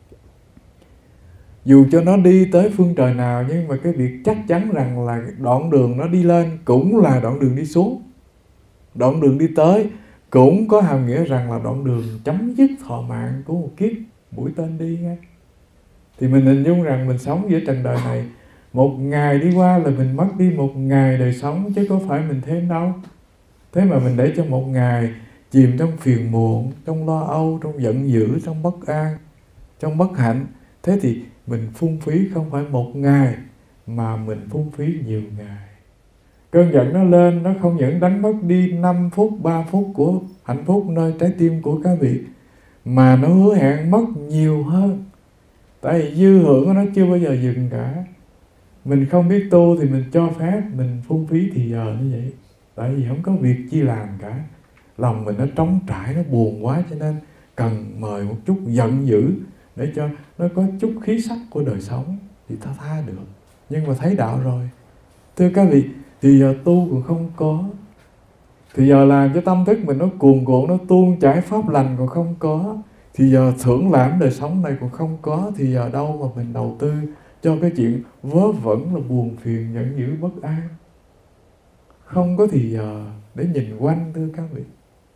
dù cho nó đi tới phương trời nào, nhưng mà cái việc chắc chắn rằng là đoạn đường nó đi lên cũng là đoạn đường đi xuống, đoạn đường đi tới cũng có hàm nghĩa rằng là đoạn đường chấm dứt thọ mạng của một kiếp mũi tên đi nghe. Thì mình hình dung rằng mình sống giữa trần đời này, một ngày đi qua là mình mất đi một ngày đời sống, chứ có phải mình thêm đâu. Thế mà mình để cho một ngày chìm trong phiền muộn, trong lo âu, trong giận dữ, trong bất an, trong bất hạnh. Thế thì mình phung phí không phải một ngày, mà mình phung phí nhiều ngày. Cơn giận nó lên, nó không những đánh mất đi năm phút, ba phút của hạnh phúc nơi trái tim của các vị, mà nó hứa hẹn mất nhiều hơn. Tại vì dư hưởng của nó chưa bao giờ dừng cả. Mình không biết tu thì mình cho phép mình phung phí thì giờ như vậy. Tại vì không có việc chi làm cả. Lòng mình nó trống trải, nó buồn quá, cho nên cần mời một chút giận dữ để cho nó có chút khí sắc của đời sống thì ta tha được. Nhưng mà thấy đạo rồi, thưa các vị, thì giờ tu còn không có, thì giờ làm cho tâm thức mình nó cuồn cuộn, nó tuôn chảy pháp lành còn không có, thì giờ thưởng lãm đời sống này còn không có, thì giờ đâu mà mình đầu tư cho cái chuyện vớ vẩn là buồn phiền, giận dữ, bất an. Không có thì giờ để nhìn quanh, thưa các vị.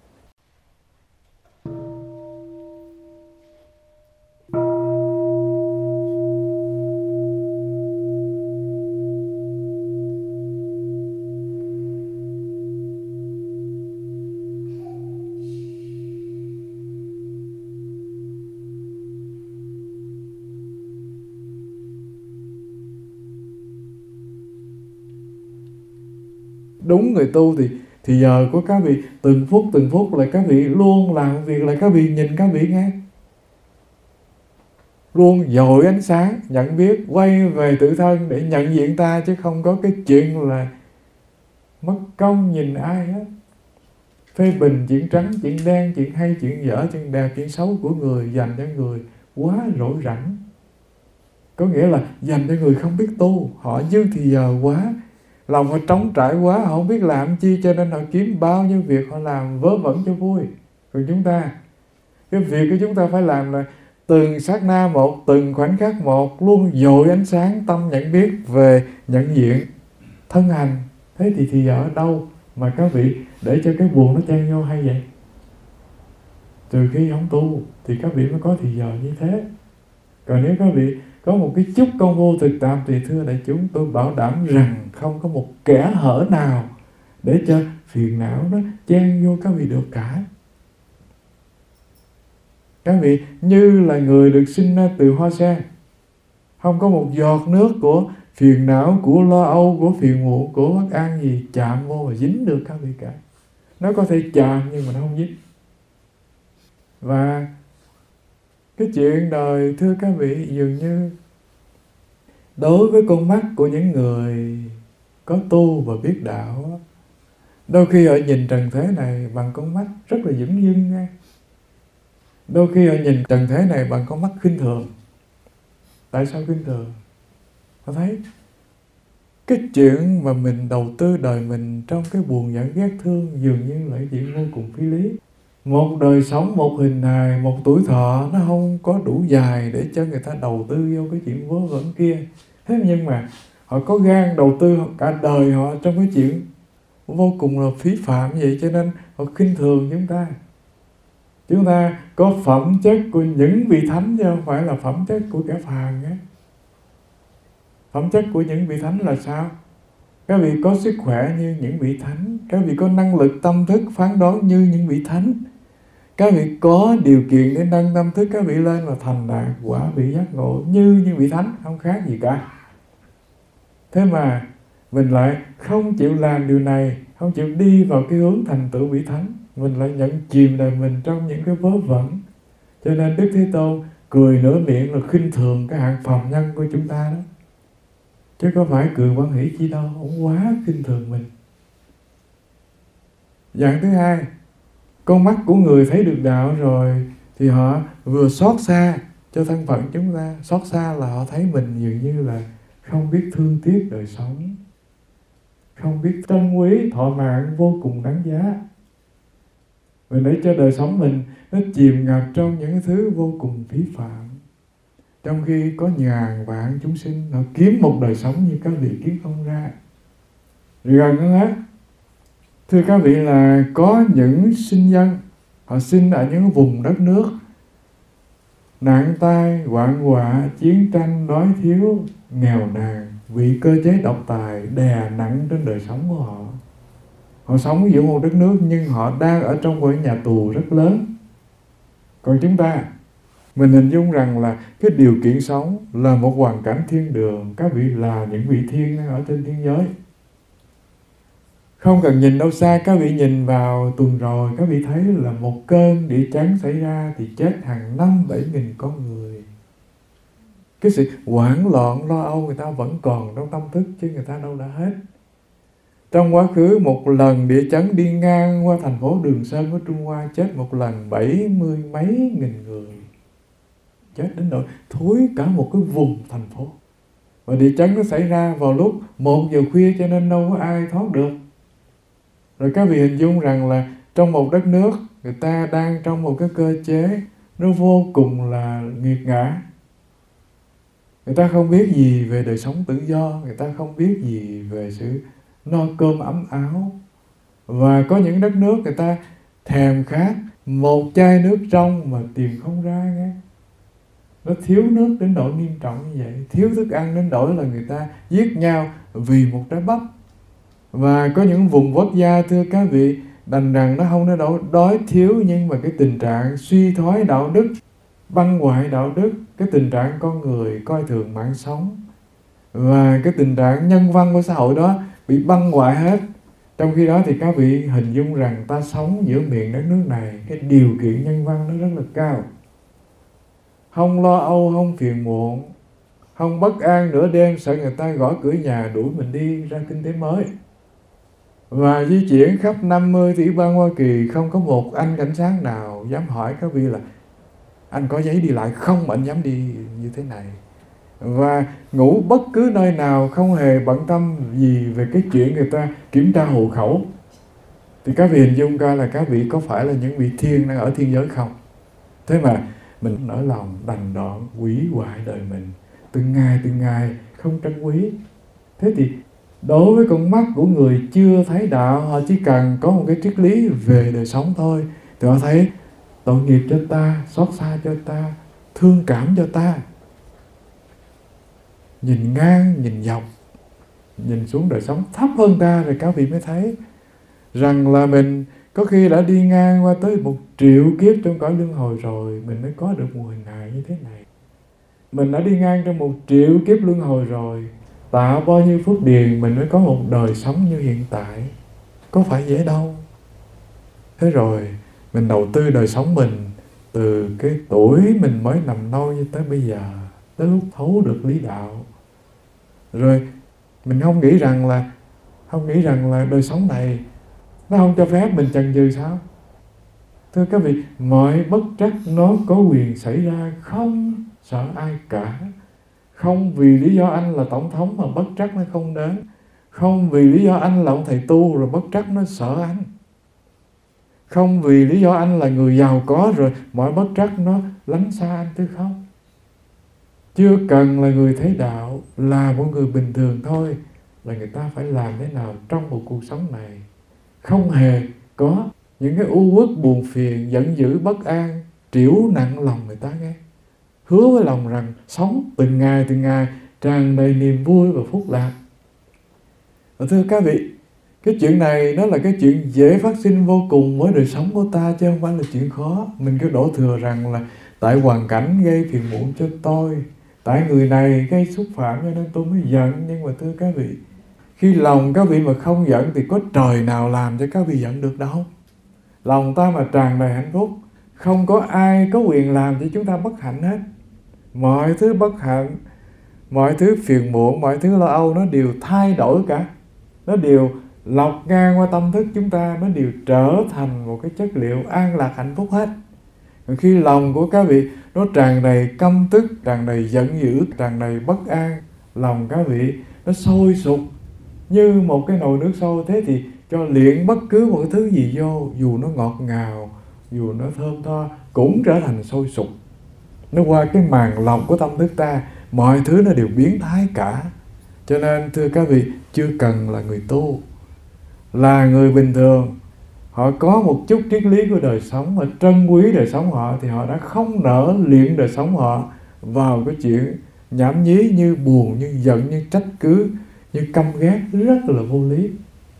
Đúng người tu thì thì giờ của các vị từng phút từng phút là các vị luôn làm việc, là các vị nhìn các vị nghe, luôn dội ánh sáng nhận biết, quay về tự thân để nhận diện ta, chứ không có cái chuyện là mất công nhìn ai hết, phê bình chuyện trắng, chuyện đen, chuyện hay, chuyện dở, chuyện đẹp, chuyện xấu của người dành cho người quá rỗi rảnh. Có nghĩa là dành cho người không biết tu, họ dư thì giờ quá, lòng họ trống trải quá, họ không biết làm chi, cho nên họ kiếm bao nhiêu việc họ làm vớ vẩn cho vui. Còn chúng ta, cái việc của chúng ta phải làm là từng sát na một, từng khoảnh khắc một, luôn dội ánh sáng tâm nhận biết về nhận diện thân hành. Thế thì thì ở đâu mà các vị để cho cái buồn nó chen vô hay vậy? Trừ khi không tu thì các vị mới có thì giờ như thế. Còn nếu các vị có một cái chút công vô thực tập thì thưa đại chúng, tôi bảo đảm rằng không có một kẽ hở nào để cho phiền não nó chen vô các vị được cả. Các vị như là người được sinh ra từ hoa sen, không có một giọt nước của phiền não, của lo âu, của phiền muộn, của bất an gì chạm vô và dính được các vị cả. Nó có thể chạm nhưng mà nó không dính. Và cái chuyện đời, thưa các vị, dường như đối với con mắt của những người có tu và biết đạo, đôi khi họ nhìn trần thế này bằng con mắt rất là dửng dưng nghe. Đôi khi họ nhìn trần thế này bằng con mắt khinh thường. Tại sao khinh thường? Họ thấy cái chuyện mà mình đầu tư đời mình trong cái buồn giận ghét thương dường như là chuyện vô cùng phi lý. Một đời sống, một hình hài, một tuổi thọ nó không có đủ dài để cho người ta đầu tư vô cái chuyện vớ vẩn kia. Thế nhưng mà họ có gan đầu tư cả đời họ trong cái chuyện vô cùng là phí phạm vậy, cho nên họ khinh thường chúng ta. Chúng ta có phẩm chất của những vị thánh chứ không phải là phẩm chất của kẻ phàm nhé. Phẩm chất của những vị thánh là sao? Các vị có sức khỏe như những vị thánh, các vị có năng lực tâm thức phán đoán như những vị thánh, các vị có điều kiện để nâng tâm thức các vị lên và thành đạt quả vị giác ngộ như những vị thánh, không khác gì cả. Thế mà mình lại không chịu làm điều này, không chịu đi vào cái hướng thành tựu vị thánh, mình lại nhận chìm đời mình trong những cái vớ vẩn. Cho nên Đức Thế Tôn cười nửa miệng là khinh thường cái hạng phàm nhân của chúng ta đó. Chứ có phải cười hoan hỷ chi đâu, ông quá khinh thường mình. Dạng thứ hai, con mắt của người thấy được đạo rồi thì họ vừa xót xa cho thân phận chúng ta. Xót xa là họ thấy mình dường như là không biết thương tiếc đời sống, không biết trân quý thọ mạng vô cùng đáng giá. Mình để cho đời sống mình nó chìm ngập trong những thứ vô cùng phí phạm, trong khi có ngàn vạn chúng sinh họ kiếm một đời sống như các vị kiếm không ra. Rồi gần hơn hết, thưa các vị, là có những sinh dân họ sinh ở những vùng đất nước nạn tai, hoạn họa, chiến tranh, đói thiếu, nghèo nàn, vì cơ chế độc tài đè nặng trên đời sống của họ. Họ sống giữa một đất nước nhưng họ đang ở trong một nhà tù rất lớn. Còn chúng ta, mình hình dung rằng là cái điều kiện sống là một hoàn cảnh thiên đường. Các vị là những vị thiên đang ở trên thiên giới. Không cần nhìn đâu xa, các vị nhìn vào tuần rồi, các vị thấy là một cơn địa chấn xảy ra thì chết hàng năm bảy nghìn con người. Cái sự hoảng loạn, lo âu người ta vẫn còn trong tâm thức, chứ người ta đâu đã hết. Trong quá khứ, một lần địa chấn đi ngang qua thành phố Đường Sơn của Trung Hoa, chết một lần bảy mươi mấy nghìn người. Chết đến nỗi thối cả một cái vùng thành phố. Và địa chấn nó xảy ra vào lúc một giờ khuya, cho nên đâu có ai thoát được. Rồi các vị hình dung rằng là trong một đất nước, người ta đang trong một cái cơ chế nó vô cùng là nghiệt ngã. Người ta không biết gì về đời sống tự do, người ta không biết gì về sự no cơm ấm áo. Và có những đất nước người ta thèm khát một chai nước trong mà tìm không ra nghe. Nó thiếu nước đến độ nghiêm trọng như vậy, thiếu thức ăn đến độ là người ta giết nhau vì một trái bắp. Và có những vùng quốc gia, thưa các vị, đành rằng nó không đến độ đói thiếu, nhưng mà cái tình trạng suy thoái đạo đức, băng hoại đạo đức, cái tình trạng con người coi thường mạng sống, và cái tình trạng nhân văn của xã hội đó bị băng hoại hết. Trong khi đó thì các vị hình dung rằng ta sống giữa miền đất nước này, cái điều kiện nhân văn nó rất là cao. Không lo âu, không phiền muộn, không bất an nửa đêm sợ người ta gõ cửa nhà đuổi mình đi ra kinh tế mới. Và di chuyển khắp năm mươi tiểu bang Hoa Kỳ, không có một anh cảnh sát nào dám hỏi các vị là anh có giấy đi lại không mà anh dám đi như thế này. Và ngủ bất cứ nơi nào, không hề bận tâm gì về cái chuyện người ta kiểm tra hộ khẩu. Thì các vị hình dung coi là các vị có phải là những vị thiên đang ở thiên giới không? Thế mà mình nỡ lòng đành đoạn hủy hoại đời mình, từng ngày từng ngày không trân quý. Thế thì đối với con mắt của người chưa thấy đạo, họ chỉ cần có một cái triết lý về đời sống thôi, thì họ thấy tội nghiệp cho ta, xót xa cho ta, thương cảm cho ta. Nhìn ngang, nhìn dọc, nhìn xuống đời sống thấp hơn ta, rồi các vị mới thấy rằng là mình có khi đã đi ngang qua tới một triệu kiếp trong cõi luân hồi rồi, mình mới có được một hình hài như thế này. Mình đã đi ngang trong một triệu kiếp luân hồi rồi, tạo bao nhiêu phước điền mình mới có một đời sống như hiện tại. Có phải dễ đâu. Thế rồi mình đầu tư đời sống mình từ cái tuổi mình mới nằm nôi như tới bây giờ, tới lúc thấu được lý đạo. Rồi mình không nghĩ rằng là không nghĩ rằng là đời sống này nó không cho phép mình chần chừ sao? Thưa các vị, mọi bất trắc nó có quyền xảy ra, không sợ ai cả. Không vì lý do anh là tổng thống mà bất trắc nó không đến. Không vì lý do anh là ông thầy tu rồi bất trắc nó sợ anh. Không vì lý do anh là người giàu có rồi mọi bất trắc nó lánh xa anh, chứ không. Chưa cần là người thấy đạo, là một người bình thường thôi, là người ta phải làm thế nào trong một cuộc sống này không hề có những cái u uất buồn phiền, giận dữ, bất an triểu nặng lòng người ta nghe. Hứa với lòng rằng sống từng ngày từng ngày tràn đầy niềm vui và phúc lạc. Và thưa các vị, cái chuyện này nó là cái chuyện dễ phát sinh vô cùng với đời sống của ta, chứ không phải là chuyện khó. Mình cứ đổ thừa rằng là tại hoàn cảnh gây phiền muộn cho tôi, tại người này gây xúc phạm cho nên tôi mới giận. Nhưng mà thưa các vị, khi lòng các vị mà không giận thì có trời nào làm cho các vị giận được đâu. Lòng ta mà tràn đầy hạnh phúc, không có ai có quyền làm cho chúng ta bất hạnh hết. Mọi thứ bất hạnh, mọi thứ phiền muộn, mọi thứ lo âu nó đều thay đổi cả. Nó đều lọc ngang qua tâm thức chúng ta, nó đều trở thành một cái chất liệu an lạc hạnh phúc hết. Còn khi lòng của các vị nó tràn đầy căm tức, tràn đầy giận dữ, tràn đầy bất an, lòng các vị nó sôi sục như một cái nồi nước sôi, thế thì cho luyện bất cứ một cái thứ gì vô, dù nó ngọt ngào, dù nó thơm tho, cũng trở thành sôi sục. Nó qua cái màng lọc của tâm thức ta, mọi thứ nó đều biến thái cả. Cho nên thưa các vị, chưa cần là người tu, là người bình thường, họ có một chút triết lý của đời sống và trân quý đời sống họ, thì họ đã không nỡ luyện đời sống họ vào cái chuyện nhảm nhí như buồn, như giận, như trách cứ, như căm ghét, rất là vô lý.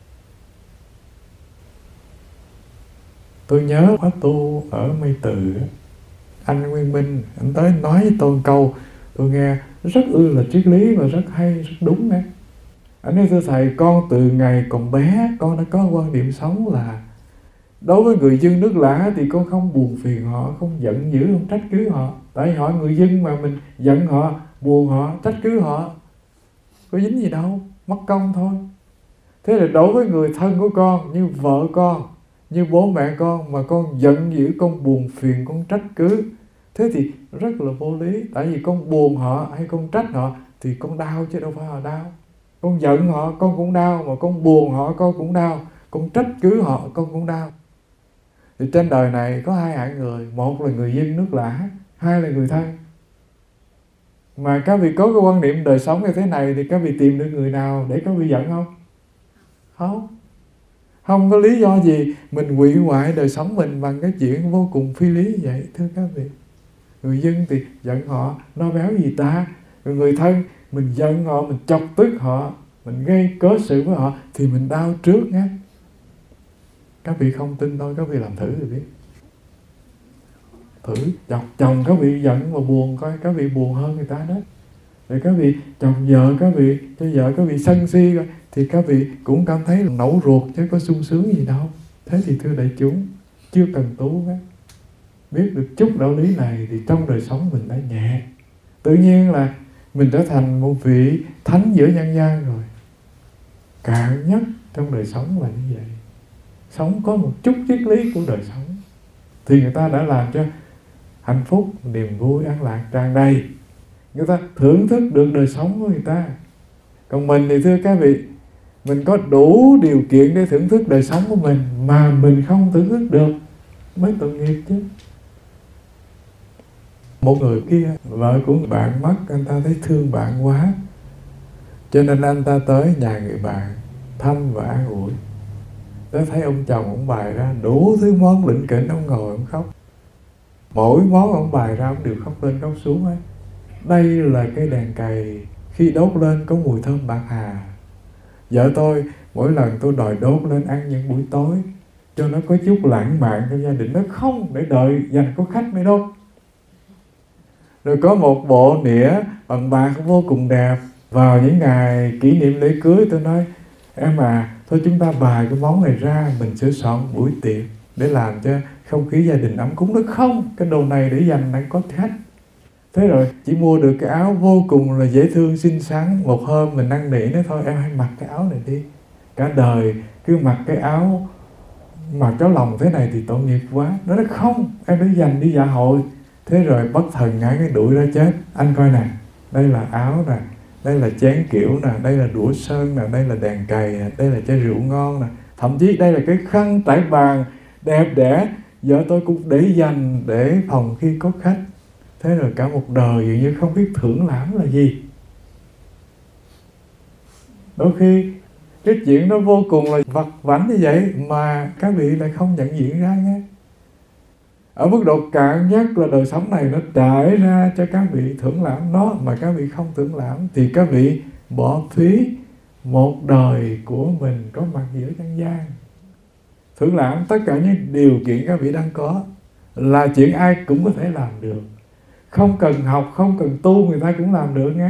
Tôi nhớ khóa tu ở Mây Từ, anh Nguyên Minh, anh tới nói với tôi một câu, tôi nghe rất ư là triết lý và rất hay, rất đúng đấy. Anh nói: thưa thầy, con từ ngày còn bé, con đã có quan điểm sống là đối với người dân nước lã thì con không buồn phiền họ, không giận dữ, không trách cứ họ. Tại họ người dân mà mình giận họ, buồn họ, trách cứ họ, có dính gì đâu, mất công thôi. Thế là đối với người thân của con, như vợ con, như bố mẹ con, mà con giận dữ, con buồn phiền, con trách cứ, thế thì rất là vô lý. Tại vì con buồn họ hay con trách họ thì con đau chứ đâu phải họ đau. Con giận họ con cũng đau, mà con buồn họ con cũng đau, con trách cứ họ con cũng đau. Thì trên đời này có hai hạng người, một là người dân nước lã, hai là người thân. Mà các vị có cái quan niệm đời sống như thế này thì các vị tìm được người nào để các vị giận không? Không. Không có lý do gì mình hủy hoại đời sống mình bằng cái chuyện vô cùng phi lý như vậy, thưa các vị. Người dân thì giận họ, nó béo gì ta? Rồi người thân, mình giận họ, mình chọc tức họ, mình gây cớ sự với họ thì mình đau trước nhé. Các vị không tin tôi, các vị làm thử thì biết. Thử chọc chồng các vị giận và buồn coi các vị buồn hơn người ta đó. Rồi các vị chồng vợ các vị, cho vợ các vị sân si coi, thì các vị cũng cảm thấy là nổi ruột chứ có sung sướng gì đâu. Thế thì thưa đại chúng, chưa cần tu hết. Biết được chút đạo lý này thì trong đời sống mình đã nhẹ. Tự nhiên là mình trở thành một vị thánh giữa nhân gian rồi. Cạn nhất trong đời sống là như vậy. Sống có một chút triết lý của đời sống thì người ta đã làm cho hạnh phúc, niềm vui, an lạc tràn đầy. Người ta thưởng thức được đời sống của người ta. Còn mình thì thưa các vị, mình có đủ điều kiện để thưởng thức đời sống của mình mà mình không thưởng thức được, mới tội nghiệp chứ. Một người kia, vợ của bạn mất, anh ta thấy thương bạn quá, cho nên anh ta tới nhà người bạn thăm và an ủi. Tới thấy ông chồng ông bày ra đủ thứ món lỉnh kỉnh, ông ngồi ông khóc. Mỗi món ông bày ra ông đều khóc lên khóc xuống ấy. Đây là cái đèn cày, khi đốt lên có mùi thơm bạc hà. Vợ tôi mỗi lần tôi đòi đốt lên ăn những buổi tối cho nó có chút lãng mạn trong gia đình, nó không, để đợi dành có khách mới đốt. Rồi có một bộ nĩa bằng bạc vô cùng đẹp. Vào những ngày kỷ niệm lễ cưới tôi nói: em à, thôi chúng ta bài cái món này ra, mình sẽ soạn buổi tiệc để làm cho không khí gia đình ấm cúng. Nó không, cái đồ này để dành để có khách. Thế rồi chỉ mua được cái áo vô cùng là dễ thương xinh xắn. Một hôm mình năn nỉ nó: thôi em hãy mặc cái áo này đi. Cả đời cứ mặc cái áo mặc cái lòng thế này thì tội nghiệp quá. Nó nói không, em để dành đi dạ hội. Thế rồi bất thần ngã cái đuổi ra chết. Anh coi nè, đây là áo nè, đây là chén kiểu nè, đây là đũa sơn nè, đây là đèn cày nè, đây là chai rượu ngon nè, thậm chí đây là cái khăn trải bàn đẹp đẽ, vợ tôi cũng để dành để phòng khi có khách. Thế rồi cả một đời dường như không biết thưởng lãm là gì. Đôi khi cái chuyện nó vô cùng là vặt vãnh như vậy mà các vị lại không nhận diện ra nhé. Ở mức độ cạn nhất là đời sống này nó trải ra cho các vị thưởng lãm nó, mà các vị không thưởng lãm thì các vị bỏ phí một đời của mình có mặt giữa nhân gian. Thưởng lãm tất cả những điều kiện các vị đang có là chuyện ai cũng có thể làm được. Không cần học, không cần tu, người ta cũng làm được nghe.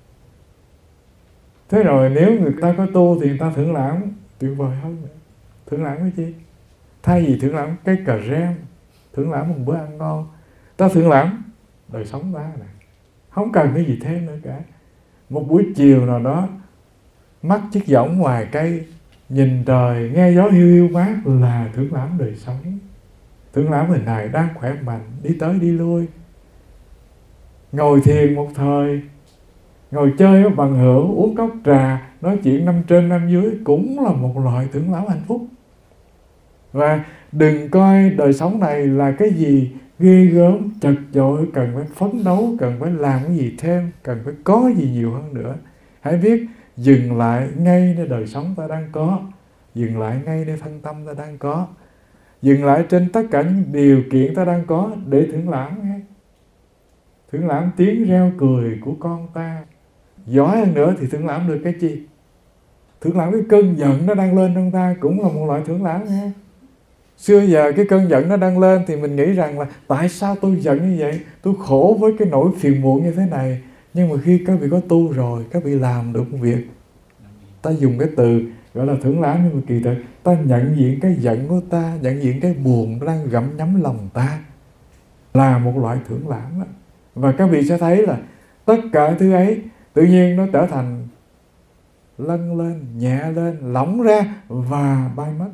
Thế rồi nếu người ta có tu thì người ta thưởng lãm tuyệt vời hơn. Thưởng lãm cái chi? Thay vì thưởng lãm cái cà rem, thưởng lãm một bữa ăn ngon, ta thưởng lãm đời sống ta này. không cần cái gì thêm nữa cả. Một buổi chiều nào đó, mắt chiếc võng ngoài cây, nhìn trời, nghe gió hiu hiu mát là thưởng lãm đời sống. Thưởng lãm hình hài đang khỏe mạnh, đi tới đi lui, ngồi thiền một thời, ngồi chơi với bằng hữu, uống cốc trà, nói chuyện năm trên năm dưới cũng là một loại thưởng lãm hạnh phúc. Và đừng coi đời sống này là cái gì ghê gớm, chật chội, cần phải phấn đấu, cần phải làm cái gì thêm, cần phải có gì nhiều hơn nữa. Hãy biết dừng lại ngay nơi đời sống ta đang có, dừng lại ngay nơi thân tâm ta đang có, dừng lại trên tất cả những điều kiện ta đang có để thưởng lãm nghe. Thưởng lãm tiếng reo cười của con ta. Giỏi hơn nữa thì thưởng lãm được cái gì? Thưởng lãm cái cơn giận nó đang lên trong ta cũng là một loại thưởng lãm nghe. Xưa giờ cái cơn giận nó đang lên thì mình nghĩ rằng là tại sao tôi giận như vậy, tôi khổ với cái nỗi phiền muộn như thế này. Nhưng mà khi các vị có tu rồi, các vị làm được một việc, ta dùng cái từ gọi là thưởng lãm, nhưng mà kỳ thực ta nhận diện cái giận của ta, nhận diện cái buồn nó đang gặm nhấm lòng ta là một loại thưởng lãm đó. Và các vị sẽ thấy là tất cả thứ ấy tự nhiên nó trở thành lân lên, nhẹ lên, lỏng ra và bay mất.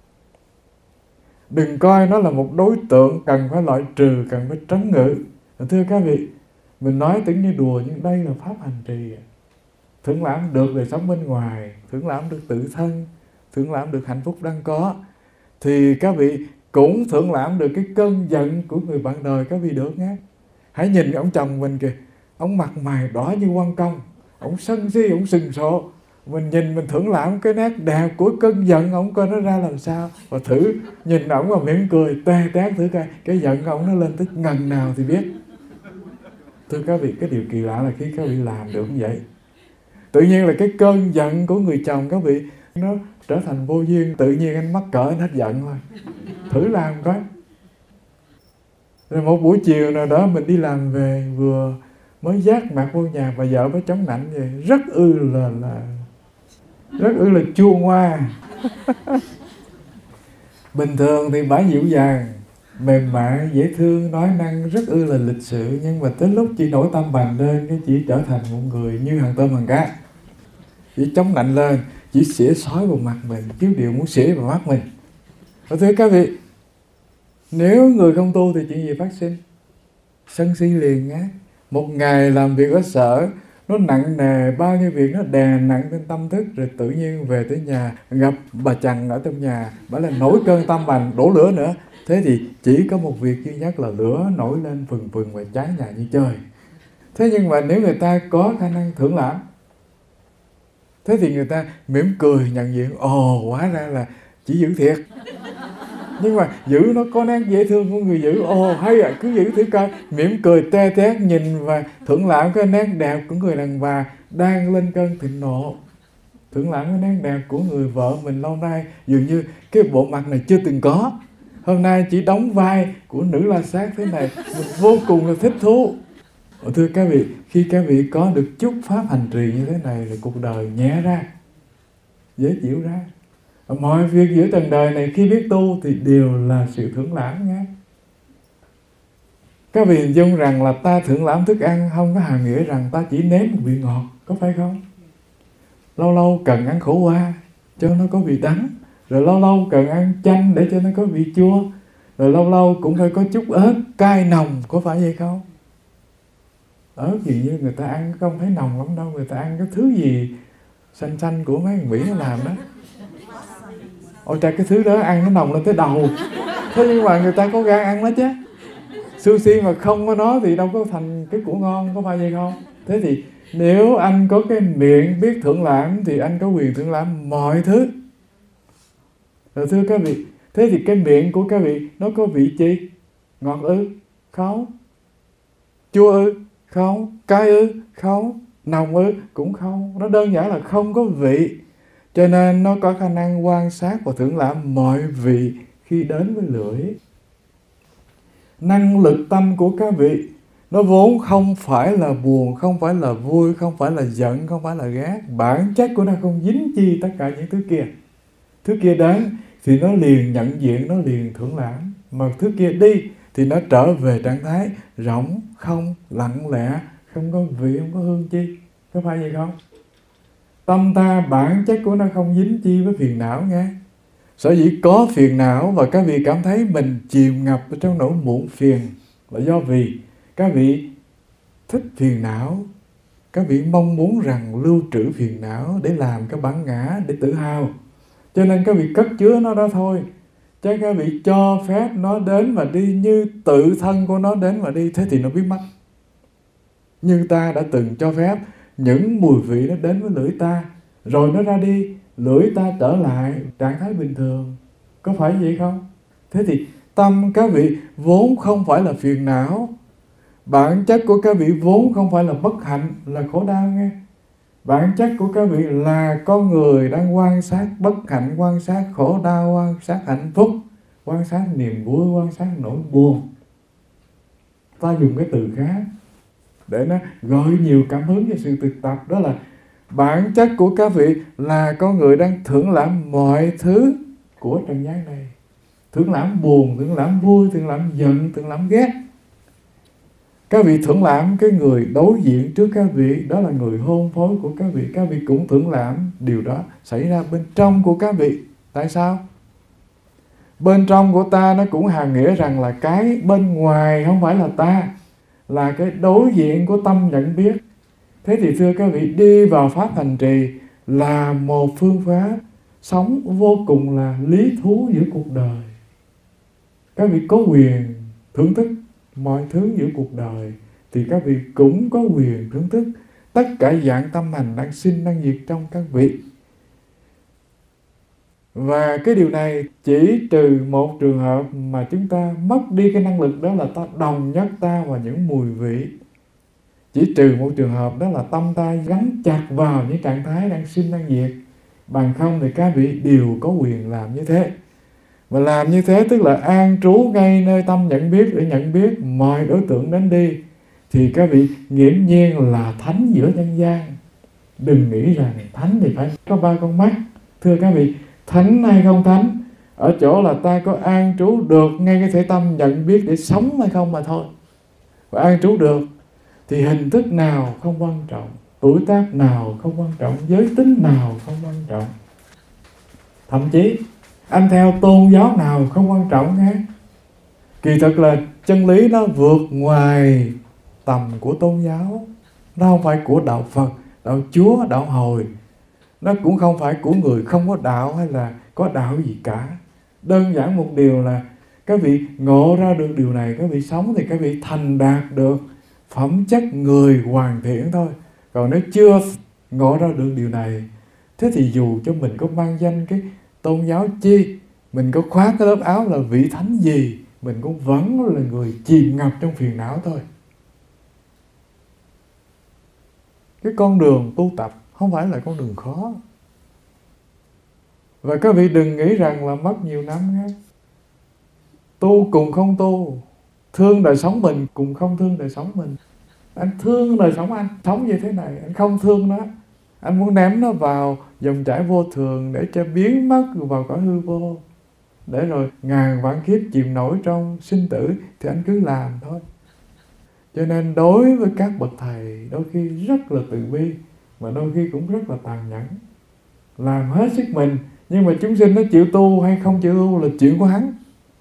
Đừng coi nó là một đối tượng cần phải loại trừ, cần phải trấn ngự. Thưa các vị, mình nói tưởng như đùa nhưng đây là pháp hành trì. Thưởng lãm được đời sống bên ngoài, thưởng lãm được tự thân, thưởng lãm được hạnh phúc đang có, thì các vị cũng thưởng lãm được cái cơn giận của người bạn đời các vị được nhé. Hãy nhìn ông chồng mình kìa, ông mặt mày đỏ như quan công, ông sân si, ông sừng sộ. Mình nhìn mình thưởng lãm cái nét đẹp của cơn giận ông coi nó ra làm sao. Và thử nhìn ổng mà mỉm cười tê tét thử coi cái giận của ổng nó lên tới ngần nào thì biết. Thưa các vị, cái điều kỳ lạ là khi các vị làm được như vậy, tự nhiên là cái cơn giận của người chồng các vị nó trở thành vô duyên. Tự nhiên anh mắc cỡ, anh hết giận thôi. Thử làm coi. Rồi một buổi chiều nào đó mình đi làm về, vừa mới vác mặt vô nhà, bà vợ mới chống nạnh vậy, rất ư là là rất ư là chua ngoa. Bình thường thì bà dịu dàng, mềm mại, dễ thương, nói năng rất ư là lịch sự, nhưng mà tới lúc chị nổi tâm bành lên, cái chị trở thành một người như hàng tôm hàng cá. Chị chống nạnh lên, chị xỉa xói vào mặt mình, chứ điều muốn xỉa vào mắt mình. Và thưa các vị, nếu người không tu thì chuyện gì phát sinh? Sân si liền á. Một ngày làm việc ở sở, nó nặng nề, bao nhiêu việc nó đè nặng trên tâm thức, rồi tự nhiên về tới nhà gặp bà chằn ở trong nhà, bà là nổi cơn tâm bành, đổ lửa nữa. Thế thì chỉ có một việc duy nhất là lửa nổi lên phừng phừng và cháy nhà như trời. Thế nhưng mà nếu người ta có khả năng thưởng lãm, thế thì người ta mỉm cười nhận diện, ồ hóa ra là chỉ giữ thiệt. Nhưng mà giữ nó có nét dễ thương của người giữ, ồ hay à, cứ giữ thử coi, mỉm cười tê tét nhìn và thưởng lãm cái nét đẹp của người đàn bà đang lên cơn thịnh nộ. Thưởng lãm cái nét đẹp của người vợ mình lâu nay dường như cái bộ mặt này chưa từng có, hôm nay chỉ đóng vai của nữ la sát thế này, mình vô cùng là thích thú. Thưa các vị, khi các vị có được chút pháp hành trì như thế này là cuộc đời nhẹ ra, dễ chịu ra. Mọi việc giữa trần đời này khi biết tu thì đều là sự thưởng lãm nhé. Các vị hình dung rằng là ta thưởng lãm thức ăn không có hàm nghĩa rằng ta chỉ nếm một vị ngọt, có phải không? Lâu lâu cần ăn khổ qua cho nó có vị đắng, rồi lâu lâu cần ăn chanh để cho nó có vị chua, rồi lâu lâu cũng phải có chút ớt cay nồng, có phải vậy không? Ớt gì như người ta ăn không thấy nồng lắm đâu, người ta ăn cái thứ gì xanh xanh của mấy người Mỹ nó làm đó. Ôi trời, cái thứ đó ăn nó nồng lên tới đầu. Thế nhưng mà người ta có gan ăn nó chứ. Sushi mà không có nó thì đâu có thành cái của ngon, có phải vậy không? Thế thì nếu anh có cái miệng biết thưởng lãm thì anh có quyền thưởng lãm mọi thứ. Rồi thưa các vị, thế thì cái miệng của các vị nó có vị chi? Ngọt ư? Không. Chua ư? Không. Cay ư? Không. Nồng ư? Cũng không. Nó đơn giản là không có vị. Cho nên nó có khả năng quan sát và thưởng lãm mọi vị khi đến với lưỡi. Năng lực tâm của các vị nó vốn không phải là buồn, không phải là vui, không phải là giận, không phải là ghét. Bản chất của nó không dính chi tất cả những thứ kia. Thứ kia đến thì nó liền nhận diện, nó liền thưởng lãm. Mà thứ kia đi thì nó trở về trạng thái rỗng, không, lặng lẽ, không có vị, không có hương chi. Có phải vậy không? Tâm ta bản chất của nó không dính chi với phiền não nghe. Sở dĩ có phiền não và các vị cảm thấy mình chìm ngập ở trong nỗi muộn phiền là do vì các vị thích phiền não. Các vị mong muốn rằng lưu trữ phiền não để làm cái bản ngã, để tự hào. Cho nên các vị cất chứa nó đó thôi. Chứ các vị cho phép nó đến và đi như tự thân của nó đến và đi, thế thì nó biến mất. Như ta đã từng cho phép những mùi vị nó đến với lưỡi ta, rồi nó ra đi, lưỡi ta trở lại trạng thái bình thường. Có phải vậy không? Thế thì tâm các vị vốn không phải là phiền não. Bản chất của các vị vốn không phải là bất hạnh, là khổ đau nghe. Bản chất của các vị là con người đang quan sát bất hạnh, quan sát khổ đau, quan sát hạnh phúc, quan sát niềm vui, quan sát nỗi buồn. Ta dùng cái từ khác để nó gợi nhiều cảm hứng cho sự thực tập. Đó là bản chất của các vị là con người đang thưởng lãm mọi thứ của trần gian này. Thưởng lãm buồn, thưởng lãm vui, thưởng lãm giận, thưởng lãm ghét. Các vị thưởng lãm cái người đối diện trước các vị, đó là người hôn phối của các vị. Các vị cũng thưởng lãm điều đó xảy ra bên trong của các vị. Tại sao? Bên trong của ta nó cũng hàm nghĩa rằng là cái bên ngoài không phải là ta, là cái đối diện của tâm nhận biết. Thế thì thưa các vị, đi vào pháp hành trì là một phương pháp sống vô cùng là lý thú giữa cuộc đời. Các vị có quyền thưởng thức mọi thứ giữa cuộc đời, thì các vị cũng có quyền thưởng thức tất cả dạng tâm hành đang sinh, đang diệt trong các vị. Và cái điều này chỉ trừ một trường hợp mà chúng ta mất đi cái năng lực, đó là ta đồng nhất ta vào những mùi vị. Chỉ trừ một trường hợp, đó là tâm ta gắn chặt vào những trạng thái đang sinh, đang diệt. Bằng không thì các vị đều có quyền làm như thế. Và làm như thế tức là an trú ngay nơi tâm nhận biết để nhận biết mọi đối tượng đến đi. Thì các vị nghiễm nhiên là thánh giữa nhân gian. Đừng nghĩ rằng thánh thì phải có ba con mắt. Thưa các vị, thánh hay không thánh ở chỗ là ta có an trú được ngay cái thể tâm nhận biết để sống hay không mà thôi. Và an trú được thì hình thức nào không quan trọng, tuổi tác nào không quan trọng, giới tính nào không quan trọng. Thậm chí anh theo tôn giáo nào không quan trọng nghe. Kỳ thực là chân lý nó vượt ngoài tầm của tôn giáo. Nó không phải của đạo Phật, đạo Chúa, đạo Hồi. Nó cũng không phải của người không có đạo hay là có đạo gì cả. Đơn giản một điều là các vị ngộ ra được điều này, các vị sống thì các vị thành đạt được phẩm chất người hoàn thiện thôi. Còn nếu chưa ngộ ra được điều này, thế thì dù cho mình có mang danh cái tôn giáo chi, mình có khoác cái lớp áo là vị thánh gì, mình cũng vẫn là người chìm ngập trong phiền não thôi. Cái con đường tu tập không phải là con đường khó. Và các vị đừng nghĩ rằng là mất nhiều năm nhé. Tu cùng không tu, thương đời sống mình cùng không thương đời sống mình. Anh thương đời sống anh, sống như thế này, anh không thương nó. Anh muốn ném nó vào dòng chảy vô thường để cho biến mất vào cõi hư vô, để rồi ngàn vạn kiếp chìm nổi trong sinh tử, thì anh cứ làm thôi. Cho nên đối với các bậc thầy đôi khi rất là từ bi, mà đôi khi cũng rất là tàn nhẫn. Làm hết sức mình, nhưng mà chúng sinh nó chịu tu hay không chịu tu là chuyện của hắn.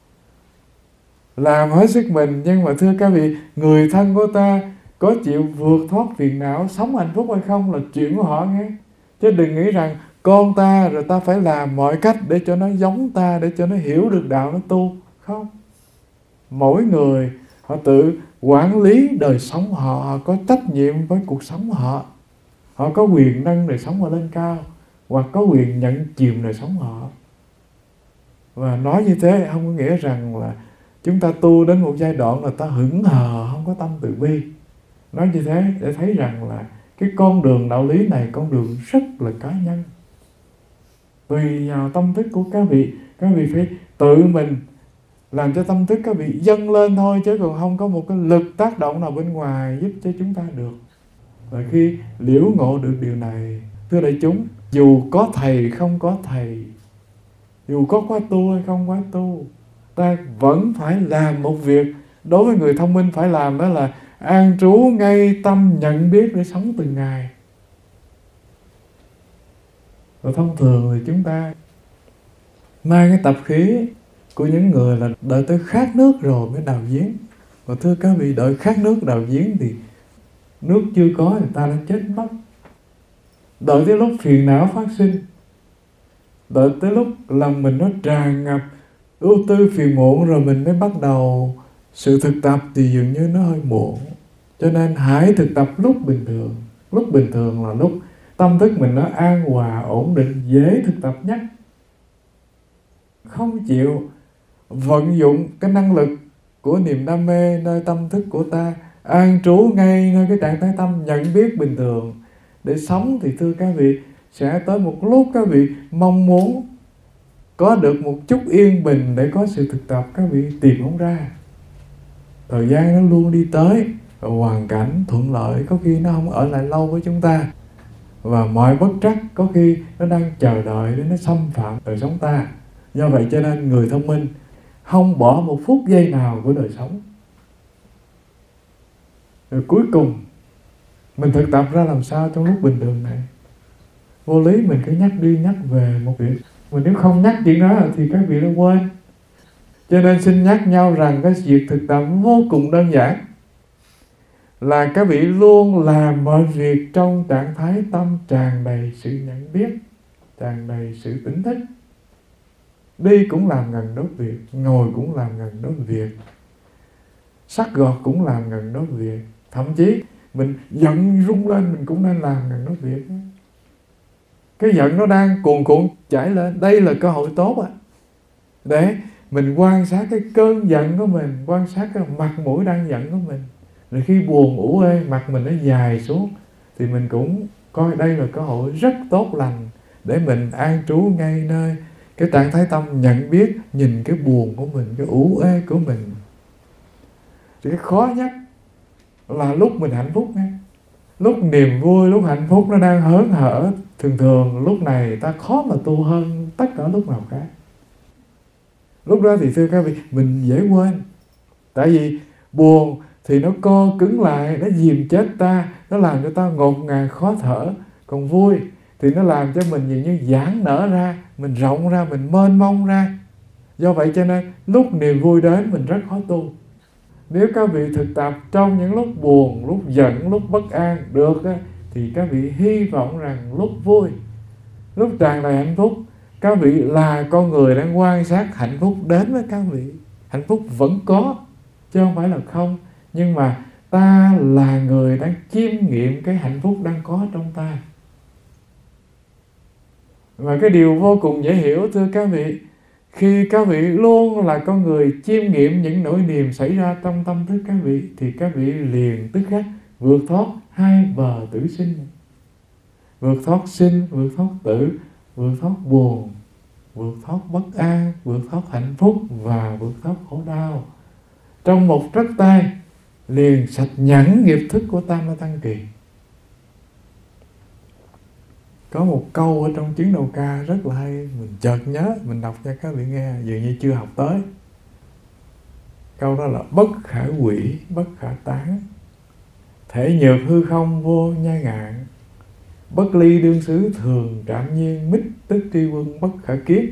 Làm hết sức mình, nhưng mà thưa các vị, người thân của ta có chịu vượt thoát phiền não, sống hạnh phúc hay không là chuyện của họ nghe. Chứ đừng nghĩ rằng con ta rồi ta phải làm mọi cách để cho nó giống ta, để cho nó hiểu được đạo, nó tu. Không. Mỗi người họ tự quản lý đời sống họ, họ có trách nhiệm với cuộc sống họ. Họ có quyền nâng đời sống họ lên cao, hoặc có quyền nhận chìm đời sống họ. Và nói như thế không có nghĩa rằng là chúng ta tu đến một giai đoạn là ta hững hờ, không có tâm từ bi. Nói như thế để thấy rằng là cái con đường đạo lý này, con đường rất là cá nhân. Tùy vào tâm thức của các vị, các vị phải tự mình làm cho tâm thức các vị dâng lên thôi, chứ còn không có một cái lực tác động nào bên ngoài giúp cho chúng ta được. Và khi liễu ngộ được điều này, thưa đại chúng, dù có thầy không có thầy, dù có khóa tu hay không khóa tu, ta vẫn phải làm một việc đối với người thông minh phải làm, đó là an trú ngay tâm nhận biết để sống từng ngày. Và thông thường thì chúng ta mang cái tập khí của những người là đợi tới khát nước rồi mới đào giếng. Và thưa các vị, đợi khát nước đào giếng thì nước chưa có người ta đã chết mất. Đợi tới lúc phiền não phát sinh, đợi tới lúc lòng mình nó tràn ngập ưu tư phiền muộn rồi mình mới bắt đầu sự thực tập thì dường như nó hơi muộn. Cho nên hãy thực tập lúc bình thường. Lúc bình thường là lúc tâm thức mình nó an hòa, ổn định, dễ thực tập nhất. Không chịu vận dụng cái năng lực của niềm đam mê nơi tâm thức của ta, an trú ngay nơi cái trạng thái tâm nhận biết bình thường để sống, thì thưa các vị, sẽ tới một lúc các vị mong muốn có được một chút yên bình để có sự thực tập, các vị tìm không ra. Thời gian nó luôn đi tới, và hoàn cảnh thuận lợi có khi nó không ở lại lâu với chúng ta, và mọi bất trắc có khi nó đang chờ đợi để nó xâm phạm đời sống ta. Do vậy cho nên người thông minh không bỏ một phút giây nào của đời sống. Rồi cuối cùng mình thực tập ra làm sao trong lúc bình thường này. Vô lý mình cứ nhắc đi nhắc về một việc, mà nếu không nhắc chuyện đó thì các vị đã quên. Cho nên xin nhắc nhau rằng cái việc thực tập vô cùng đơn giản, là các vị luôn làm mọi việc trong trạng thái tâm tràn đầy sự nhận biết, tràn đầy sự tỉnh thức. Đi cũng làm ngần đốt việc, ngồi cũng làm ngần đốt việc, sắc gọt cũng làm ngần đốt việc. Thậm chí mình giận rung lên mình cũng nên làm ngần đốt việc. Cái giận nó đang cuồn cuộn chảy lên, đây là cơ hội tốt á, để mình quan sát cái cơn giận của mình, quan sát cái mặt mũi đang giận của mình. Rồi khi buồn ủ ê, mặt mình nó dài xuống, thì mình cũng coi đây là cơ hội rất tốt lành để mình an trú ngay nơi cái trạng thái tâm nhận biết, nhìn cái buồn của mình, cái ủ ê của mình. Thì cái khó nhất là lúc mình hạnh phúc nha. Lúc niềm vui, lúc hạnh phúc nó đang hớn hở, thường thường lúc này ta khó mà tu hơn tất cả lúc nào khác. Lúc đó thì thưa các vị, mình dễ quên. Tại vì buồn thì nó co cứng lại, nó dìm chết ta, nó làm cho ta ngột ngạt khó thở. Còn vui thì nó làm cho mình dường như giãn nở ra, mình rộng ra, mình mênh mông ra. Do vậy cho nên lúc niềm vui đến mình rất khó tu. Nếu các vị thực tập trong những lúc buồn, lúc giận, lúc bất an được, thì các vị hy vọng rằng lúc vui, lúc tràn đầy hạnh phúc, các vị là con người đang quan sát hạnh phúc đến với các vị. Hạnh phúc vẫn có, chứ không phải là không. Nhưng mà ta là người đang chiêm nghiệm cái hạnh phúc đang có trong ta. Và cái điều vô cùng dễ hiểu thưa các vị, khi các vị luôn là con người chiêm nghiệm những nỗi niềm xảy ra trong tâm thức các vị, thì các vị liền tức khắc vượt thoát hai bờ tử sinh. Vượt thoát sinh, vượt thoát tử, vượt thoát buồn, vượt thoát bất an, vượt thoát hạnh phúc và vượt thoát khổ đau. Trong một trắc tay liền sạch nhẵn nghiệp thức của Tam Ma Tăng Kỳ. Có một câu ở trong Chứng Đầu Ca rất là hay, mình chợt nhớ, mình đọc cho các vị nghe, dường như chưa học tới. Câu đó là bất khả hủy, bất khả tán, thể nhược hư không vô nhai ngạn, bất ly đương xứ thường trạm nhiên, mít tức tri quân bất khả kiết.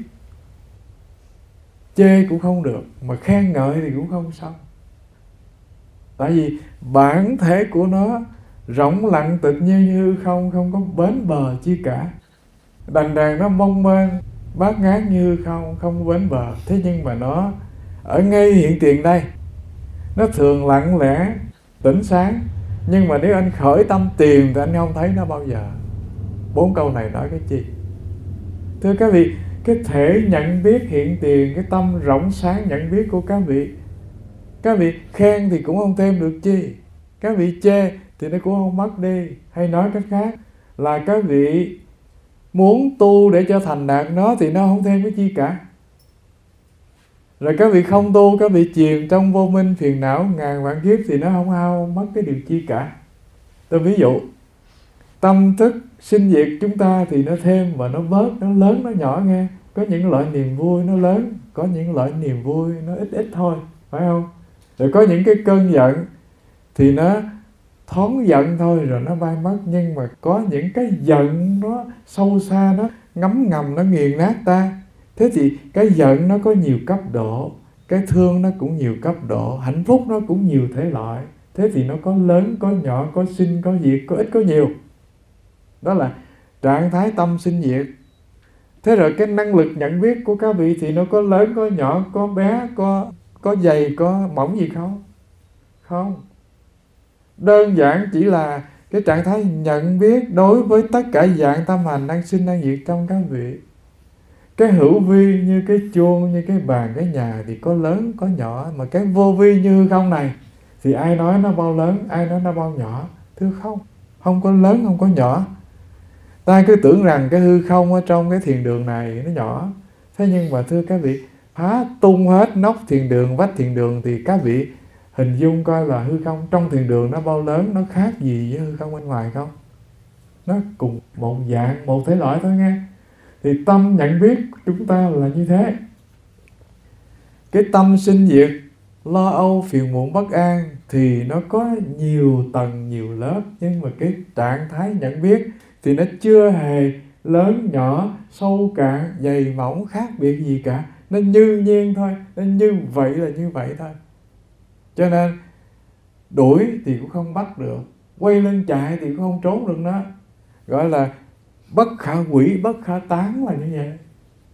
Chê cũng không được, mà khen ngợi thì cũng không xong. Tại vì bản thể của nó rỗng lặng tự nhiên như hư không, không có bến bờ chi cả. Đành đàn nó mong mênh bát ngát như hư không, không có bến bờ. Thế nhưng mà nó ở ngay hiện tiền đây, nó thường lặng lẽ, tỉnh sáng. Nhưng mà nếu anh khởi tâm tìm thì anh không thấy nó bao giờ. Bốn câu này nói cái chi? Thưa các vị, cái thể nhận biết hiện tiền, cái tâm rỗng sáng nhận biết của các vị, các vị khen thì cũng không thêm được chi, các vị chê thì nó cũng không mất đi. Hay nói cách khác là các vị muốn tu để cho thành đạt nó thì nó không thêm cái chi cả. Rồi các vị không tu, các vị chìm trong vô minh phiền não ngàn vạn kiếp thì nó không hao mất cái điều chi cả. Tôi ví dụ, tâm thức sinh diệt chúng ta thì nó thêm và nó bớt, nó lớn nó nhỏ nghe. Có những loại niềm vui nó lớn, có những loại niềm vui nó ít ít thôi, phải không? Rồi có những cái cơn giận thì nó thoáng giận thôi rồi nó bay mất. Nhưng mà có những cái giận nó sâu xa, nó ngấm ngầm, nó nghiền nát ta. Thế thì cái giận nó có nhiều cấp độ, cái thương nó cũng nhiều cấp độ, hạnh phúc nó cũng nhiều thể loại. Thế thì nó có lớn, có nhỏ, có sinh, có diệt, có ít, có nhiều. Đó là trạng thái tâm sinh diệt. Thế rồi cái năng lực nhận biết của các vị thì nó có lớn, có nhỏ, có bé, có, có dày, có mỏng gì không? Không. Đơn giản chỉ là cái trạng thái nhận biết đối với tất cả dạng tâm hành đang sinh đang diệt trong các vị. Cái hữu vi như cái chuông, như cái bàn, cái nhà thì có lớn, có nhỏ. Mà cái vô vi như hư không này thì ai nói nó bao lớn, ai nói nó bao nhỏ? Thưa không, không có lớn, không có nhỏ. Ta cứ tưởng rằng cái hư không ở trong cái thiền đường này nó nhỏ. Thế nhưng mà thưa các vị, phá tung hết nóc thiền đường, vách thiền đường thì các vị hình dung coi là hư không trong thiền đường nó bao lớn, nó khác gì với hư không bên ngoài không? Nó cùng một dạng, một thể loại thôi nghe. Thì tâm nhận biết chúng ta là như thế. Cái tâm sinh diệt, lo âu, phiền muộn, bất an thì nó có nhiều tầng, nhiều lớp. Nhưng mà cái trạng thái nhận biết thì nó chưa hề lớn, nhỏ, sâu, cạn, dày, mỏng, khác biệt gì cả. Nó như nhiên thôi, nó như vậy là như vậy thôi. Cho nên đuổi thì cũng không bắt được, quay lưng chạy thì cũng không trốn được nó. Gọi là bất khả hủy, bất khả tán là như vậy.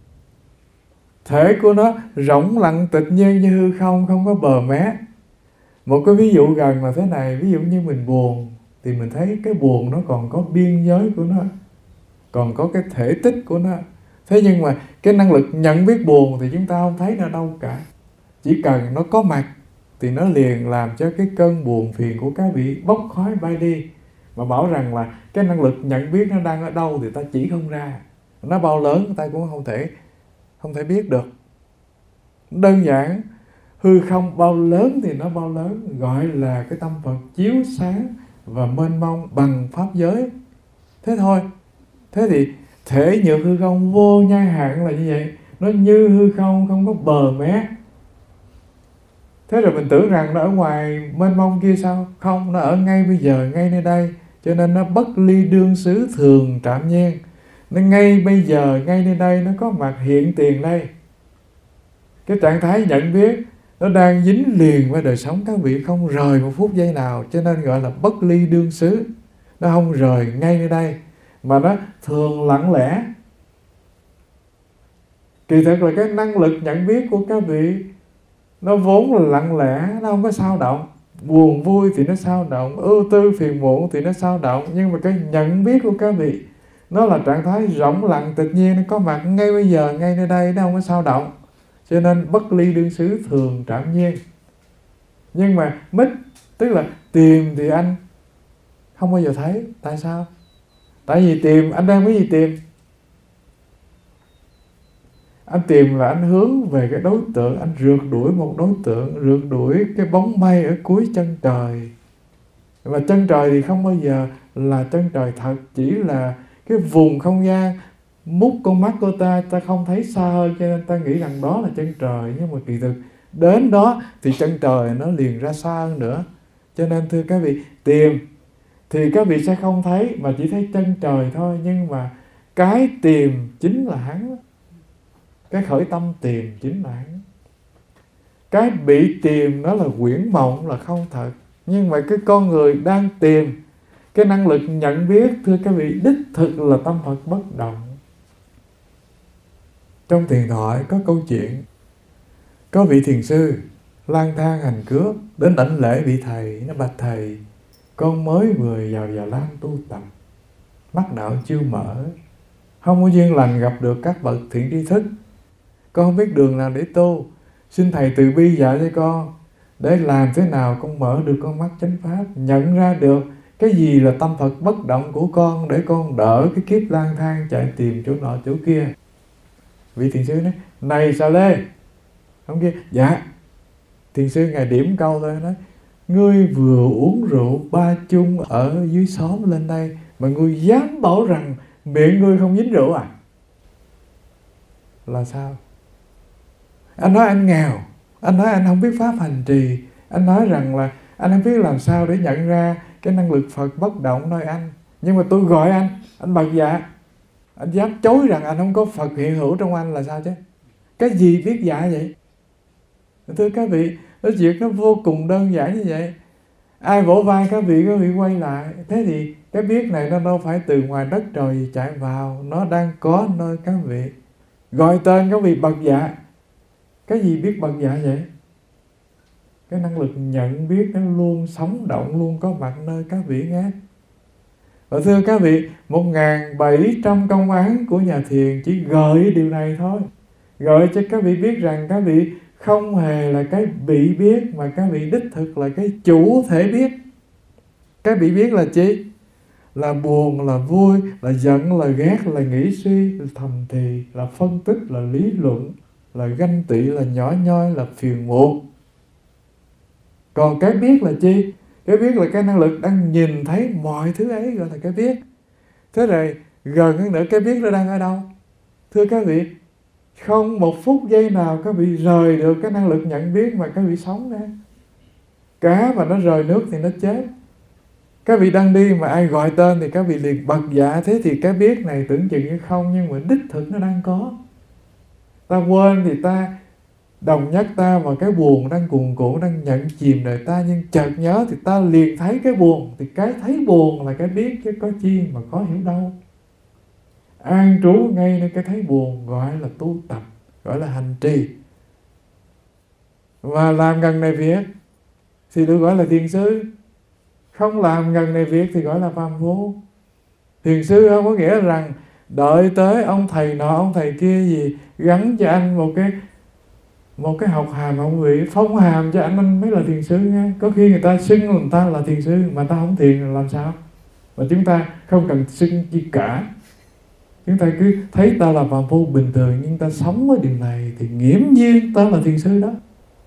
Thể của nó rỗng lặng tịch nhiên như hư không, không có bờ mé. Một cái ví dụ gần là thế này. Ví dụ như mình buồn thì mình thấy cái buồn nó còn có biên giới của nó, còn có cái thể tích của nó. Thế nhưng mà cái năng lực nhận biết buồn thì chúng ta không thấy nó đâu cả. Chỉ cần nó có mặt thì nó liền làm cho cái cơn buồn phiền của các vị bốc khói bay đi. Mà bảo rằng là cái năng lực nhận biết nó đang ở đâu thì ta chỉ không ra. Nó bao lớn ta cũng không thể không thể biết được. Đơn giản, hư không bao lớn thì nó bao lớn, gọi là cái tâm Phật chiếu sáng và mênh mông bằng pháp giới. Thế thôi. Thế thì thể nhược hư không vô nhai hạn là như vậy. Nó như hư không, không có bờ mé. Thế rồi mình tưởng rằng nó ở ngoài mênh mông kia sao? Không, nó ở ngay bây giờ, ngay nơi đây. Cho nên nó bất ly đương xứ thường trạm nhiên. Nó ngay bây giờ, ngay nơi đây, nó có mặt hiện tiền đây. Cái trạng thái nhận biết nó đang dính liền với đời sống các vị, không rời một phút giây nào. Cho nên gọi là bất ly đương xứ. Nó không rời ngay nơi đây, mà nó thường lặng lẽ. Kỳ thực là cái năng lực nhận biết của các vị nó vốn là lặng lẽ, nó không có sao động. Buồn vui thì nó sao động, ưu tư phiền muộn thì nó sao động. Nhưng mà cái nhận biết của các vị nó là trạng thái rỗng lặng tịch nhiên, nó có mặt ngay bây giờ, ngay nơi đây, nó không có sao động. Cho nên bất ly đương xứ thường trạm nhiên. Nhưng mà mít, tức là tìm thì anh không bao giờ thấy. Tại sao? Tại vì tìm, anh đang cái gì tìm? Anh tìm là anh hướng về cái đối tượng, anh rượt đuổi một đối tượng, rượt đuổi cái bóng mây ở cuối chân trời. Và chân trời thì không bao giờ là chân trời thật, chỉ là cái vùng không gian mút con mắt của ta, ta không thấy xa hơn, cho nên ta nghĩ rằng đó là chân trời. Nhưng mà kỳ thực đến đó thì chân trời nó liền ra xa hơn nữa. Cho nên thưa các vị, tìm thì các vị sẽ không thấy, mà chỉ thấy chân trời thôi. Nhưng mà cái tìm chính là hắn. Cái khởi tâm tìm chính là hắn. Cái bị tìm nó là huyễn mộng, là không thật. Nhưng mà cái con người đang tìm, cái năng lực nhận biết, thưa các vị, đích thực là tâm Phật bất động. Trong thiền thoại có câu chuyện, có vị thiền sư lang thang hành cướp, đến đảnh lễ vị thầy. Nó bạch thầy, con mới vừa vào Già Lam tu tập, mắt đạo chưa mở, không có duyên lành gặp được các bậc thiện tri thức, con không biết đường nào để tu, xin thầy từ bi dạy cho con, để làm thế nào con mở được con mắt chánh pháp, nhận ra được cái gì là tâm Phật bất động của con, để con đỡ cái kiếp lang thang chạy tìm chỗ nọ chỗ kia. Vị thiền sư nói, này Xà Lê, ông kia, dạ. Thiền sư ngài điểm câu thôi, nói, ngươi vừa uống rượu ba chung ở dưới xóm lên đây, mà ngươi dám bảo rằng miệng ngươi không dính rượu à? Là sao? Anh nói anh nghèo, anh nói anh không biết pháp hành trì, anh nói rằng là Anh không biết làm sao để nhận ra cái năng lực Phật bất động nơi anh. Nhưng mà tôi gọi anh, anh bật dạ. Anh dám chối rằng anh không có Phật hiện hữu trong anh là sao chứ? Cái gì biết dạ vậy? Thưa các vị, cái việc nó vô cùng đơn giản như vậy. Ai vỗ vai các vị, các vị quay lại. Thế thì cái biết này nó đâu phải từ ngoài đất trời gì chạy vào. Nó đang có nơi các vị. Gọi tên các vị bật dạ. Cái gì biết bật dạ vậy? Cái năng lực nhận biết nó luôn sống động, luôn có mặt nơi các vị nghe. Và thưa các vị, một nghìn bảy trăm công án của nhà thiền chỉ gợi điều này thôi. Gợi cho các vị biết rằng các vị không hề là cái bị biết, mà các vị đích thực là cái chủ thể biết. Cái bị biết là chi? Là buồn, là vui, là giận, là ghét, là nghĩ suy, là thầm thì, là phân tích, là lý luận, là ganh tị, là nhỏ nhoi, là phiền muộn. Còn cái biết là chi? Cái biết là cái năng lực đang nhìn thấy mọi thứ ấy, gọi là cái biết. Thế rồi gần hơn nữa, cái biết nó đang ở đâu? Thưa các vị, không một phút giây nào các vị rời được cái năng lực nhận biết mà các vị sống ra. Cá mà nó rời nước thì nó chết. Các vị đang đi mà ai gọi tên thì các vị liền bật dạ. Thế thì cái biết này tưởng chừng như không, nhưng mà đích thực nó đang có. Ta quên thì ta đồng nhất ta vào cái buồn đang cuồn cuộn, đang nhận chìm đời ta, nhưng chợt nhớ thì ta liền thấy cái buồn. Thì cái thấy buồn là cái biết, chứ có chi mà có hiểu đâu. An trú ngay nơi cái thấy buồn gọi là tu tập, gọi là hành trì. Và làm gần này việc thì được gọi là thiền sư. Không làm gần này việc thì gọi là phàm phu. Thiền sư không có nghĩa rằng đợi tới ông thầy nọ ông thầy kia gì gắn cho anh một cái một cái học hàm ông vị phong hàm cho anh anh mới là thiền sư nha. Có khi người ta xưng người ta là thiền sư mà ta không thiền là làm sao? Mà chúng ta không cần xưng gì cả. Chúng ta cứ thấy ta là phàm phu bình thường, nhưng ta sống với điều này thì nghiễm nhiên ta là thiền sư đó.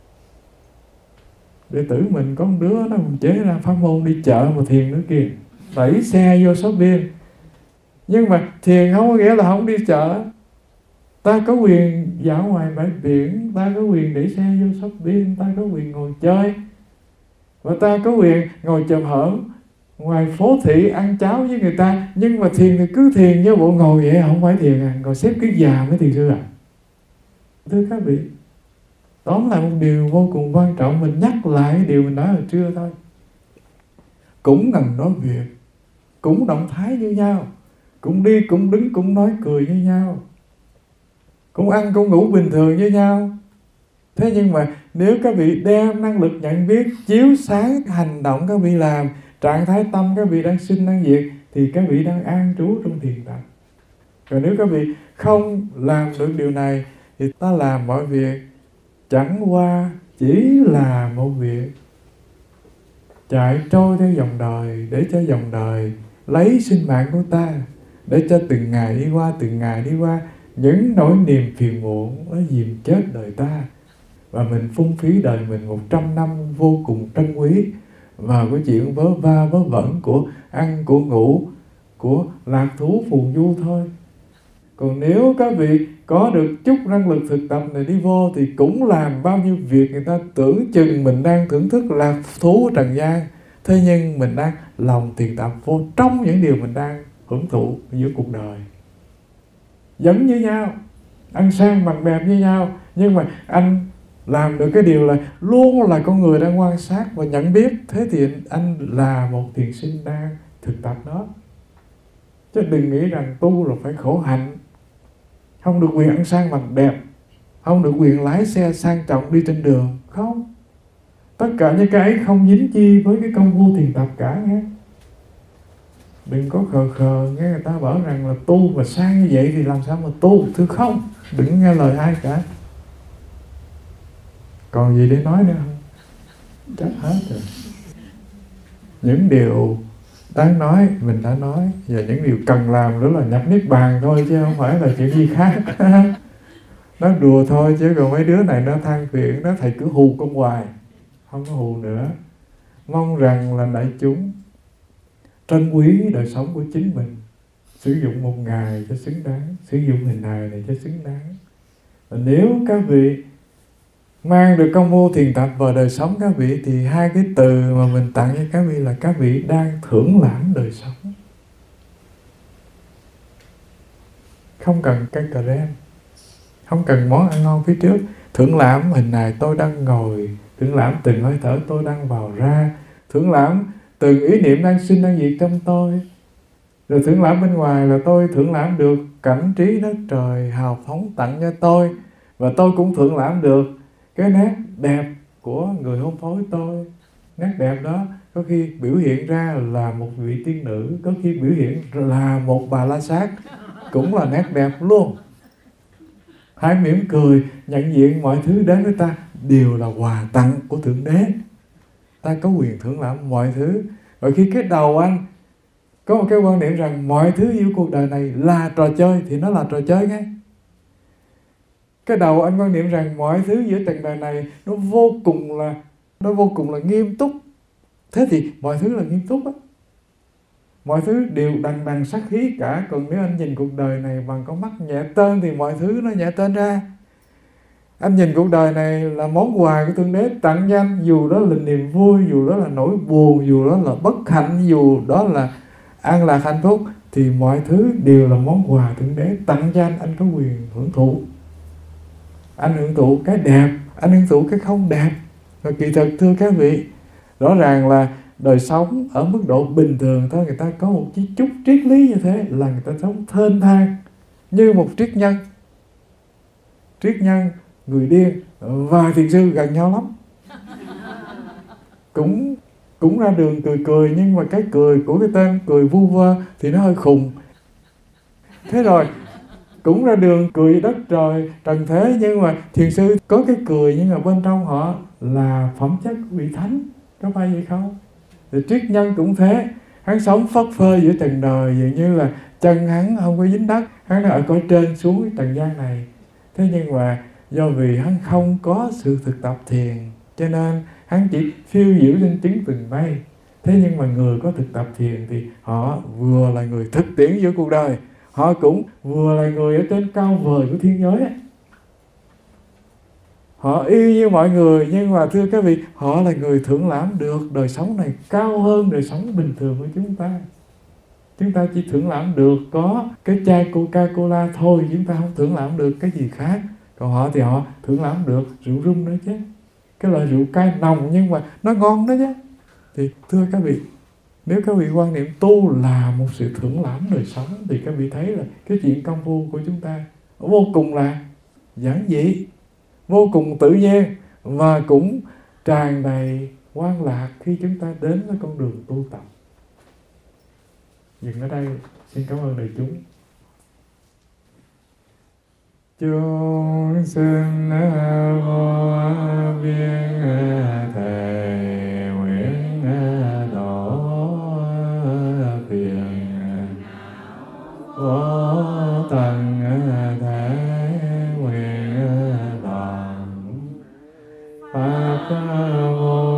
Đệ tử mình có một đứa nó chế ra pháp môn đi chợ mà thiền nữa kìa, đẩy xe vô shopping. Nhưng mà thiền không có nghĩa là không đi chợ. Ta có quyền dạo ngoài bãi biển, ta có quyền đẩy xe vô shopping, ta có quyền ngồi chơi, và ta có quyền ngồi chồm hởm ngoài phố thị ăn cháo với người ta. Nhưng mà thiền thì cứ thiền với bộ ngồi vậy, không phải thiền à, ngồi xếp cái già mới thiền sư à. Thưa các vị, tóm lại một điều vô cùng quan trọng, mình nhắc lại điều mình nói hồi trưa thôi. Cũng ngần nói việc, cũng động thái như nhau, cũng đi, cũng đứng, cũng nói cười như nhau, cũng ăn, cũng ngủ bình thường như nhau. Thế nhưng mà nếu các vị đem năng lực nhận biết chiếu sáng hành động các vị làm, trạng thái tâm các vị đang sinh đang diệt, thì các vị đang an trú trong thiền tập. Còn nếu các vị không làm được điều này thì ta làm mọi việc chẳng qua chỉ là một việc chạy trôi theo dòng đời, để cho dòng đời lấy sinh mạng của ta, để cho từng ngày đi qua, từng ngày đi qua, những nỗi niềm phiền muộn nó dìm chết đời ta, và mình phung phí đời mình một trăm năm vô cùng trân quý vào cái chuyện vớ va vớ vẩn của ăn, của ngủ, của lạc thú phù du thôi. Còn nếu các vị có được chút năng lực thực tập này đi vô thì cũng làm bao nhiêu việc người ta tưởng chừng mình đang thưởng thức lạc thú ở trần gian. Thế nhưng mình đang lòng thiền tập vô trong những điều mình đang hưởng thụ giữa cuộc đời. Giống như nhau, ăn sang mặc đẹp như nhau, nhưng mà anh làm được cái điều là luôn là con người đang quan sát và nhận biết. Thế thì anh là một thiền sinh đang thực tập đó. Chứ đừng nghĩ rằng tu là phải khổ hạnh, không được quyền ăn sang mặc đẹp, không được quyền lái xe sang trọng đi trên đường. Không, tất cả những cái ấy không dính chi với cái công phu thiền tập cả nghe. Đừng có khờ khờ nghe người ta bảo rằng là tu mà sang như vậy thì làm sao mà tu. Thưa không, đừng nghe lời ai cả. Còn gì để nói nữa không? Chắc hết rồi. Những điều đáng nói mình đã nói, và những điều cần làm đó là nhập niết bàn thôi, chứ không phải là chuyện gì khác. Nói đùa thôi, chứ còn mấy đứa này nó than phiền, nó thầy cứ hù con hoài. Không có hù nữa. Mong rằng là đại chúng trân quý đời sống của chính mình, sử dụng một ngày cho xứng đáng, sử dụng hình hài này cho xứng đáng. Và nếu các vị mang được công phu thiền tập vào đời sống các vị, thì hai cái từ mà mình tặng cho các vị là các vị đang thưởng lãm đời sống. Không cần cái creme, không cần món ăn ngon phía trước. Thưởng lãm hình này tôi đang ngồi, thưởng lãm từng hơi thở tôi đang vào ra, thưởng lãm từng ý niệm đang sinh đang diệt trong tôi. Rồi thưởng lãm bên ngoài là tôi thưởng lãm được cảnh trí đất trời hào phóng tặng cho tôi. Và tôi cũng thưởng lãm được cái nét đẹp của người hôn phối tôi. Nét đẹp đó có khi biểu hiện ra là một vị tiên nữ, có khi biểu hiện là một bà la sát, cũng là nét đẹp luôn. Hãy mỉm cười, nhận diện mọi thứ đến với ta đều là quà tặng của Thượng Đế. Ta có quyền thưởng lãm mọi thứ. Và khi cái đầu anh có một cái quan niệm rằng mọi thứ yêu cuộc đời này là trò chơi, thì nó là trò chơi ngay. Cái đầu anh quan niệm rằng mọi thứ giữa trần đời này nó vô cùng là nó vô cùng là nghiêm túc, thế thì mọi thứ là nghiêm túc á. Mọi thứ đều đằng đằng sát khí cả. Còn nếu anh nhìn cuộc đời này bằng con mắt nhẹ tên thì mọi thứ nó nhẹ tên ra. Anh nhìn cuộc đời này là món quà của Thượng Đế tặng cho anh, dù đó là niềm vui, dù đó là nỗi buồn, dù đó là bất hạnh, dù đó là an lạc hạnh phúc, thì mọi thứ đều là món quà Thượng Đế tặng cho anh. Anh có quyền hưởng thụ. Anh hưởng thụ cái đẹp, anh hưởng thụ cái không đẹp. Và kỳ thực thưa các vị, rõ ràng là đời sống ở mức độ bình thường thôi, người ta có một chút triết lý như thế là người ta sống thênh thang như một triết nhân. Triết nhân, người điên và thiền sư gần nhau lắm. Cũng cũng ra đường cười cười, nhưng mà cái cười của cái tên cười vu vơ thì nó hơi khùng. Thế rồi cũng ra đường cười đất trời trần thế, nhưng mà thiền sư có cái cười nhưng mà bên trong họ là phẩm chất vị thánh, có phải vậy không? Thì triết nhân cũng thế, hắn sống phất phơ giữa trần đời, dường như là chân hắn không có dính đất, hắn ở cõi trên xuống trần gian này. Thế nhưng mà do vì hắn không có sự thực tập thiền, cho nên hắn chỉ phiêu diễu trên chứng từng mây. Thế nhưng mà người có thực tập thiền thì họ vừa là người thực tiễn giữa cuộc đời, họ cũng vừa là người ở trên cao vời của thiên giới ấy. Họ y như mọi người, nhưng mà thưa các vị, họ là người thưởng lãm được đời sống này cao hơn đời sống bình thường của chúng ta. Chúng ta chỉ thưởng lãm được có cái chai Coca-Cola thôi, chúng ta không thưởng lãm được cái gì khác. Còn họ thì họ thưởng lãm được rượu rum nữa chứ. Cái loại rượu cay nồng nhưng mà nó ngon đó chứ. Thì thưa các vị, nếu các vị quan niệm tu là một sự thưởng lãm đời sống, thì các vị thấy là cái chuyện công phu của chúng ta vô cùng là giản dị, vô cùng tự nhiên, và cũng tràn đầy quan lạc khi chúng ta đến với con đường tu tập. Dừng ở đây, xin cảm ơn đại chúng. Chúng sinh vô biên thề nguyện độ phiền vô tận thể nguyện lòng Pháp vô